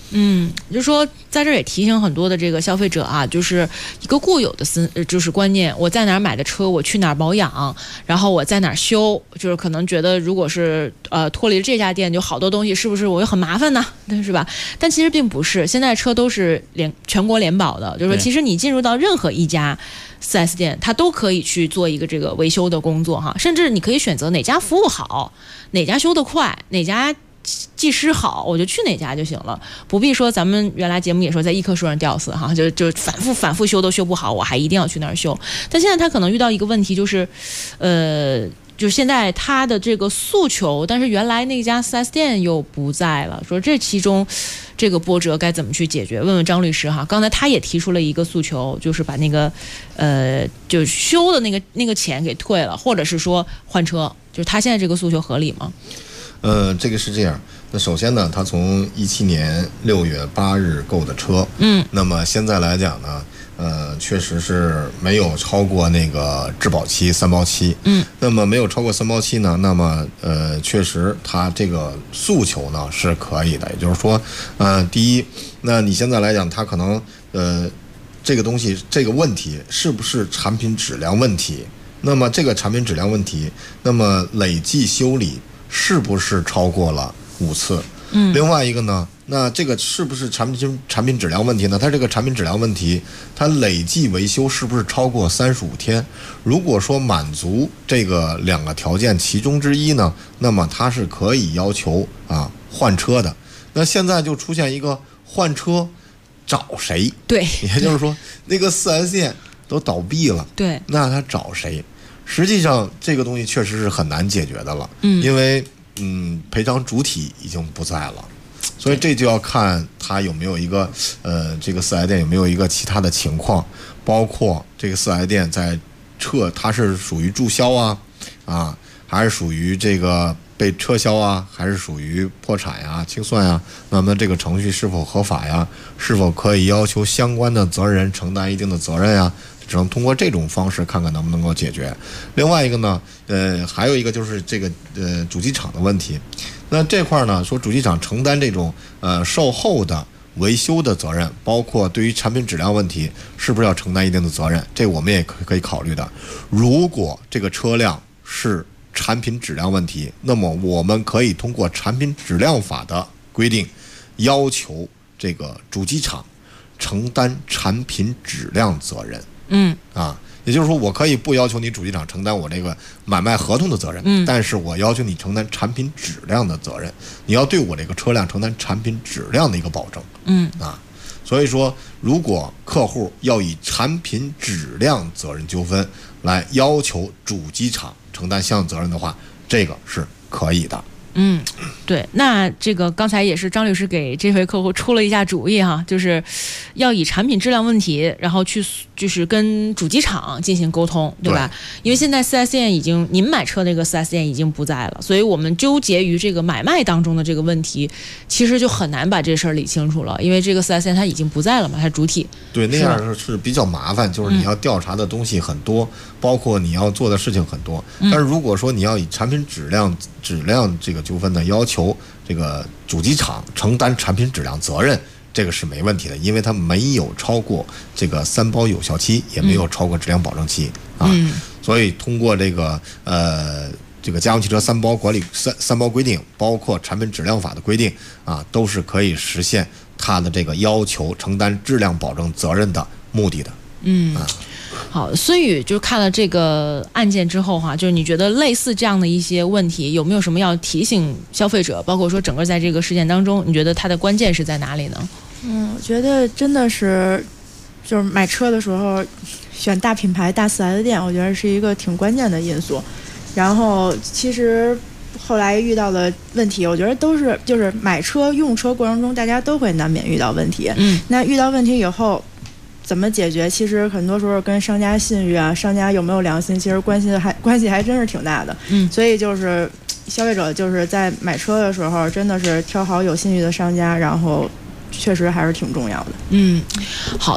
就是说在这儿也提醒很多的这个消费者啊，就是一个固有的就是观念，我在哪儿买的车，我去哪儿保养，然后我在哪儿修，就是可能觉得如果是脱离了这家店，就好多东西是不是我又很麻烦呢？是吧？但其实并不是，现在车都是全国联保的，就是说其实你进入到任何一家4S 店，它都可以去做一个这个维修的工作哈，甚至你可以选择哪家服务好，哪家修得快，哪家技师好，我就去哪家就行了，不必说咱们原来节目也说在一棵树上吊死哈，就反复修都修不好，我还一定要去那儿修。但现在他可能遇到一个问题，就是就是现在他的这个诉求，但是原来那家 4S 店又不在了，说这其中这个波折该怎么去解决？问问张律师哈。刚才他也提出了一个诉求，就是把那个就修的那个钱给退了，或者是说换车，就是他现在这个诉求合理吗？ 这个是这样。那首先呢，他从17年6月8日购的车，那么现在来讲呢，确实是没有超过那个质保期3包期，那么没有超过3包期呢，那么确实他这个诉求呢是可以的，也就是说，第一，那你现在来讲，他可能这个东西这个问题是不是产品质量问题？那么这个产品质量问题，那么累计修理是不是超过了5次？另外一个呢，那这个是不是产品质量问题呢？它这个产品质量问题，它累计维修是不是超过35天？如果说满足这个2个条件其中之一呢，那么它是可以要求换车的。那现在就出现一个换车找谁？ 对， 也就是说那个4S 店都倒闭了， 对， 那他找谁？实际上这个东西确实是很难解决的了，因为赔偿主体已经不在了，所以这就要看他有没有一个这个4S店有没有一个其他的情况，包括这个4S店在它是属于注销还是属于这个被撤销还是属于破产清算那么这个程序是否合法是否可以要求相关的责任人承担一定的责任只能通过这种方式看看能不能够解决。另外一个呢，还有一个就是这个主机厂的问题。那这块呢，说主机厂承担这种售后的维修的责任，包括对于产品质量问题是不是要承担一定的责任，这我们也可以考虑的。如果这个车辆是产品质量问题，那么我们可以通过产品质量法的规定，要求这个主机厂承担产品质量责任。也就是说，我可以不要求你主机厂承担我这个买卖合同的责任，但是我要求你承担产品质量的责任，你要对我这个车辆承担产品质量的一个保证。所以说，如果客户要以产品质量责任纠纷来要求主机厂承担相应责任的话，这个是可以的。 对，那这个刚才也是张律师给这位客户出了一下主意就是要以产品质量问题，然后就是跟主机厂进行沟通，对吧？因为现在 4S 店您买车那个 4S 店已经不在了，所以我们纠结于这个买卖当中的这个问题，其实就很难把这事儿理清楚了，因为这个 4S 店它已经不在了嘛，它主体。对， 那样是比较麻烦，就是你要调查的东西很多，包括你要做的事情很多。但是如果说你要以产品质量这个纠纷呢，要求这个主机厂承担产品质量责任，这个是没问题的，因为它没有超过这个3包有效期，也没有超过质量保证期所以通过这个家用汽车3包管理3包规定，包括产品质量法的规定都是可以实现它的这个要求承担质量保证责任的目的的。 好，孙宇就看了这个案件之后就是你觉得类似这样的一些问题，有没有什么要提醒消费者？包括说整个在这个事件当中，你觉得它的关键是在哪里呢？ 我觉得真的是，就是买车的时候选大品牌、大4S店，我觉得是一个挺关键的因素。然后其实后来遇到的问题，我觉得都是就是买车用车过程中，大家都会难免遇到问题。那遇到问题以后怎么解决？其实很多时候跟商家信誉商家有没有良心，其实关系还真是挺大的。所以就是消费者就是在买车的时候，真的是挑好有信誉的商家，然后确实还是挺重要的。 好的，还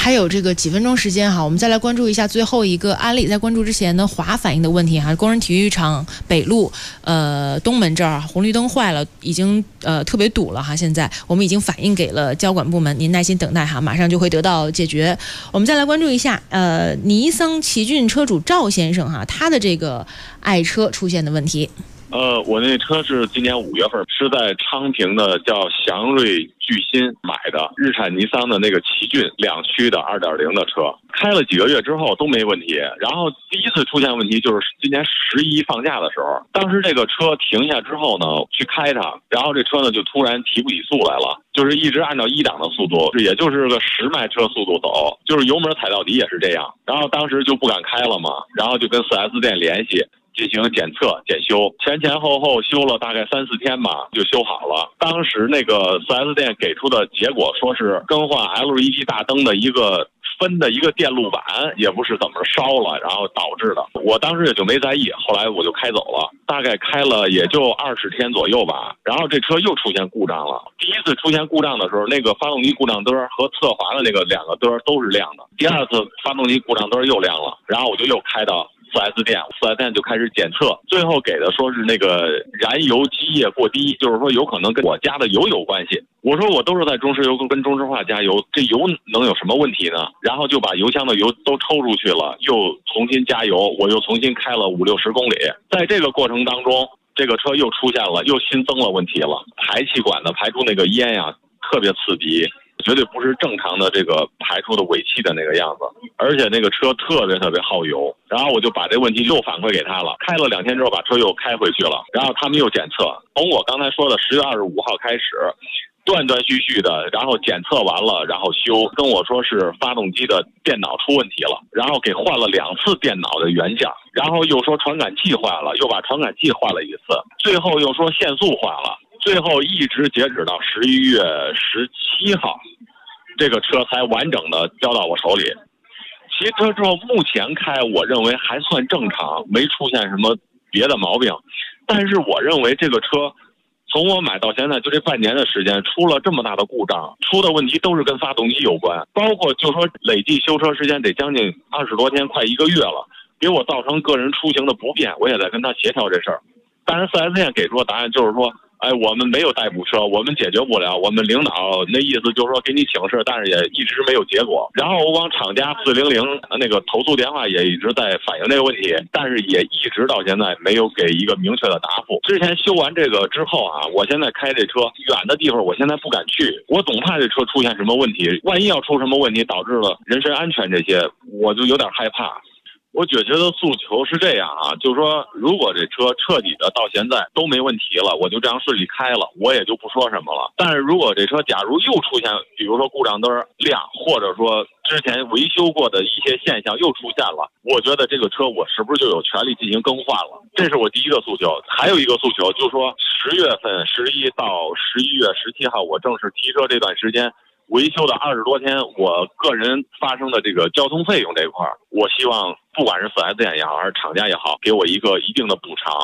还有这个几分钟时间哈，我们再来关注一下最后一个案例。在关注之前呢，华反映的问题哈，工人体育场北路东门这儿红绿灯坏了，已经特别堵了哈。现在我们已经反映给了交管部门，您耐心等待哈，马上就会得到解决。我们再来关注一下尼桑奇骏车主赵先生哈，他的这个爱车出现的问题。 我那车是今年5月份是在昌平的叫祥瑞巨新买的日产尼桑的那个奇骏2驱的2.0的车，开了几个月之后都没问题。然后第一次出现问题就是今年11放假的时候，当时这个车停下之后呢，去开它，然后这车呢就突然提不起速来了，就是一直按照1档的速度，也就是个10迈车速度走，就是油门踩到底也是这样。然后当时就不敢开了嘛，然后就跟 4S 店联系。进行检测检修，前后修了大概3-4天吧，就修好了。当时那个 4S 店给出的结果说是更换 LED 大灯的一个分的一个电路板也不是怎么烧了，然后导致的。我当时也就没在意，后来我就开走了，大概开了也就20天左右吧。然后这车又出现故障了。第一次出现故障的时候，那个发动机故障灯和侧滑的那个2个灯都是亮的。第二次发动机故障灯又亮了，然后我就又开到4S 店就开始检测，最后给的说是那个燃油机液过低，就是说有可能跟我加的油有关系。我说我都是在中石油跟中石化加油，这油能有什么问题呢？然后就把油箱的油都抽出去了，又重新加油，我又重新开了50-60公里。在这个过程当中，这个车又出现了，又新增了问题了，排气管的排出那个烟呀，特别刺鼻。绝对不是正常的这个排出的尾气的那个样子，而且那个车特别耗油。然后我就把这问题又反馈给他了，开了2天之后把车又开回去了，然后他们又检测，从我刚才说的10月25号开始，断续续的，然后检测完了，然后修，跟我说是发动机的电脑出问题了，然后给换了2次电脑的原件，然后又说传感器坏了，又把传感器换了1次，最后又说限速坏了。最后一直截止到11月17号，这个车才完整的交到我手里。骑车之后目前开我认为还算正常，没出现什么别的毛病。但是我认为这个车从我买到现在就这半年的时间，出了这么大的故障，出的问题都是跟发动机有关，包括就说累计修车时间得将近20多天，快1个月了，给我造成个人出行的不便，我也在跟他协调这事儿。但是 4S 店给出的答案就是说，我们没有代步车，我们解决不了。我们领导那意思就是说给你请示，但是也一直没有结果。然后我往厂家400那个投诉电话也一直在反映这个问题，但是也一直到现在没有给一个明确的答复。之前修完这个之后啊，我现在开这车远的地方，我现在不敢去，我总怕这车出现什么问题，万一要出什么问题导致了人身安全这些，我就有点害怕。我解决的诉求是这样啊，就是说，如果这车彻底的到现在都没问题了，我就这样顺利开了，我也就不说什么了。但是如果这车假如又出现，比如说故障灯亮，或者说之前维修过的一些现象又出现了，我觉得这个车我是不是就有权利进行更换了？这是我第一个诉求。还有一个诉求就是说，10月份11到11月17号我正式提车这段时间，维修的20多天，我个人发生的这个交通费用这一块，我希望不管是 4S 店也好，还是厂家也好，给我一个一定的补偿。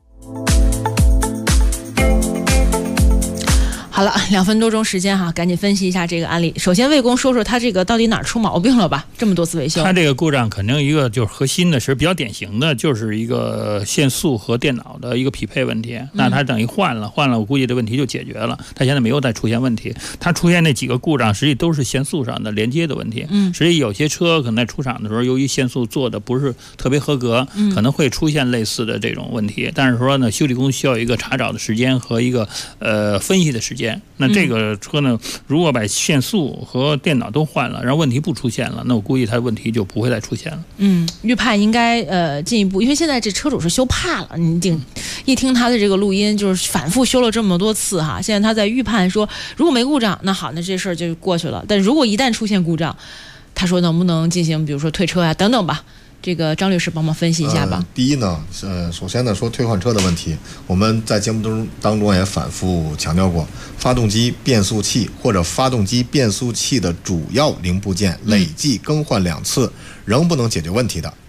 好了，2分多钟时间哈，赶紧分析一下这个案例。首先，魏工说说他这个到底哪儿出毛病了吧？这么多次维修， 他这个故障肯定一个就是核心的是比较典型的，就是一个限速和电脑的一个匹配问题。那他等于换了，我估计这问题就解决了。他现在没有再出现问题，他出现那几个故障实际都是限速上的连接的问题。实际有些车可能在出厂的时候，由于限速做的不是特别合格，可能会出现类似的这种问题。但是说呢，修理工需要一个查找的时间和一个分析的时间。那这个车呢，如果把限速和电脑都换了，然后问题不出现了，那我估计它问题就不会再出现了。 预判应该进一步，因为现在这车主是修怕了，你一听他的这个录音，就是反复修了这么多次哈，现在他在预判说，如果没故障，那好，那这事儿就过去了。但如果一旦出现故障，他说能不能进行，比如说退车呀等等吧。这个张律师帮忙分析一下吧。 第一呢，首先呢说退换车的问题，我们在节目当中也反复强调过，发动机变速器或者发动机变速器的主要零部件累计更换2次仍不能解决问题的，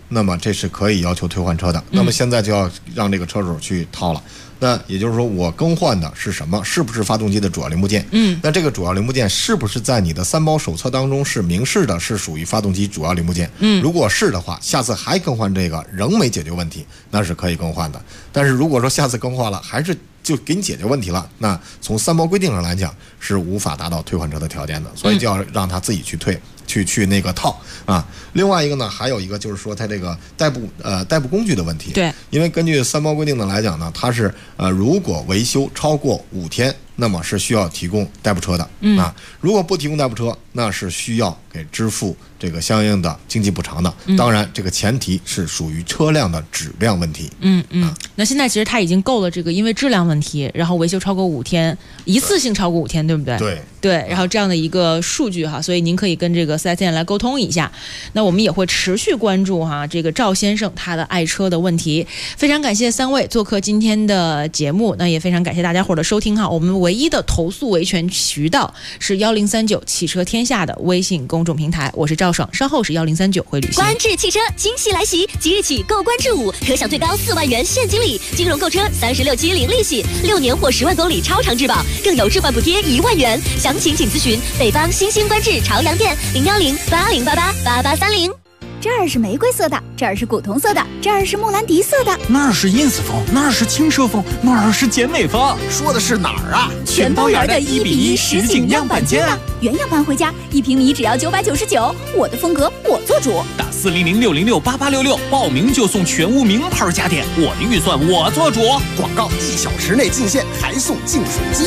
那么这是可以要求退换车的。那么现在就要让这个车主去掏了。那也就是说，我更换的是什么？是不是发动机的主要零部件？那这个主要零部件是不是在你的3包手册当中是明示的，是属于发动机主要零部件？如果是的话，下次还更换这个仍没解决问题，那是可以更换的。但是如果说下次更换了还是就给你解决问题了，那从3包规定上来讲是无法达到退换车的条件的，所以就要让他自己去退。去那个套啊，另外一个呢，还有一个就是说它这个代步工具的问题。 对， 因为根据3包规定的来讲呢，它是如果维修超过5天，那么是需要提供代步车的啊。如果不提供代步车，那是需要给支付这个相应的经济补偿的。当然，这个前提是属于车辆的质量问题。 那现在其实它已经够了这个因为质量问题，然后维修超过5天，一次性超过5天，对不对？对，然后这样的一个数据哈，所以您可以跟这个4S店来沟通一下。那我们也会持续关注哈这个赵先生他的爱车的问题。非常感谢3位做客今天的节目，那也非常感谢大家伙的收听哈。我们唯一的投诉维权渠道是1039汽车天下的微信公众平台。我是赵爽，稍后是1039会旅行。 观致汽车惊喜来袭，即日起购观致5，可享最高4万元现金礼，金融购车36期零利息，6年或10万公里超长质保，更有置换补贴1万元。详情请咨询北方新兴观致朝阳店01080888830。 这儿是玫瑰色的，这儿是古铜色的，这儿是莫兰迪色的， 那儿是 ins 风，那儿是轻奢风，那儿是简美风。说的是哪儿啊？ 全包圆的1:1实景样板间啊！原样搬回家，1平米只要999，我的风格我做主。 打400-606-8866报名就送全屋名牌家电，我的预算我做主。广告1小时内进线，还送净水机。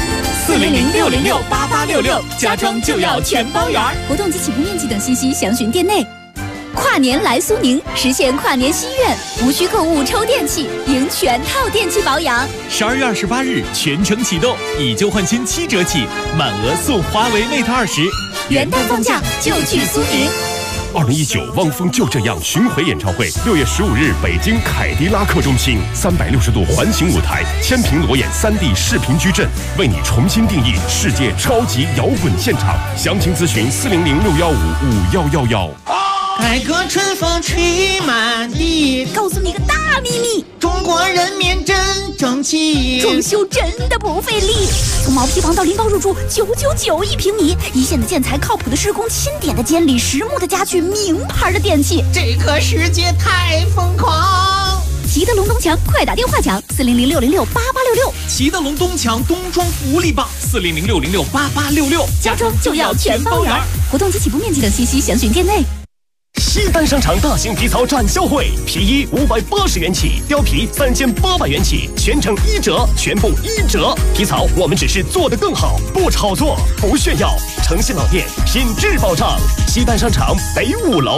400-606-8866，家装就要全包圆。活动及起步面积等信息详询店内。跨年来苏宁，实现跨年心愿，无需购物抽电器，赢全套电器保养。 12月28日全程启动，以旧换新7折起，满额送华为 Mate 20。 元旦放假就去苏宁。 2019汪峰就这样巡回演唱会，6月15日北京凯迪拉克中心，360度环形舞台，千屏裸眼3D 视频矩阵，为你重新定义世界超级摇滚现场。详情咨询400-615-5111。 改革春风吹满地， 告诉你个大秘密， 中国人民真争气， 装修真的不费力。从毛坯房到拎包入住，9991平米，一线的建材，靠谱的施工，钦点的监理，实木的家具，名牌的电器， 这个世界太疯狂。 齐德龙东墙，快打电话抢400-606-8866。 齐德龙东墙冬装福利棒，400-606-8866， 家装就要全包圆。活动及起步面积等信息详询店内。 西单商场大型皮草展销会，皮衣580元起，貂皮3800元起，全程1折，全部1折。皮草我们只是做得更好，不炒作，不炫耀。诚信老店，品质保障。西单商场北5楼。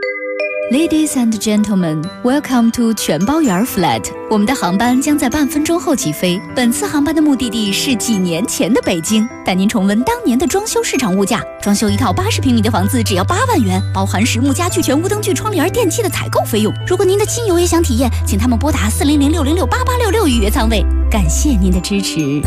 Ladies and gentlemen, welcome to 全包圆 flat。我们的航班将在半分钟后起飞。本次航班的目的地是几年前的北京，带您重温当年的装修市场物价。装修一套80平米的房子只要8万元，包含实木家具、全屋灯具、窗帘、电器的采购费用。如果您的亲友也想体验，请他们拨打400-606-8866预约舱位。感谢您的支持。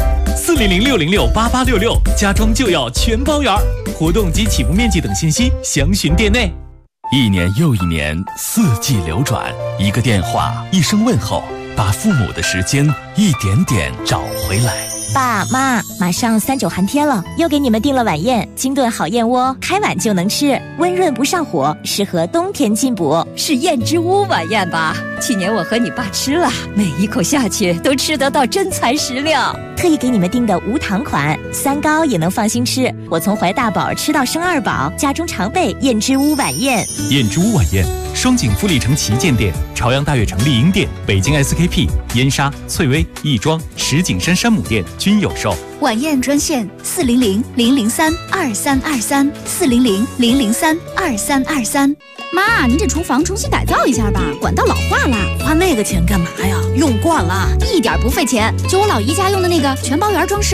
400-606-8866，家装就要全包圆。活动及起步面积等信息详询店内。 1年又1年，4季流转，一个电话，一声问候，把父母的时间一点点找回来。 爸妈，马上3·9寒天了，又给你们订了晚宴，清炖好燕窝，开碗就能吃，温润不上火，适合冬天进补。 是燕之屋晚宴吧？去年我和你爸吃了，每一口下去都吃得到真材实料。 特意给你们订的无糖款，3高也能放心吃。我从怀大宝吃到生2宝，家中常备燕之屋晚宴。 燕之屋晚宴，双井富力城旗舰店、朝阳大悦城丽婴店、北京 SKP、燕莎、翠微、亦庄、石景山山姆店均有售。 晚宴专线400-003-2323 400-003-2323。妈，您这厨房重新改造一下吧，管道老化了。花那个钱干嘛呀？用惯了，一点不费钱。就我老姨家用的那个全包圆装饰。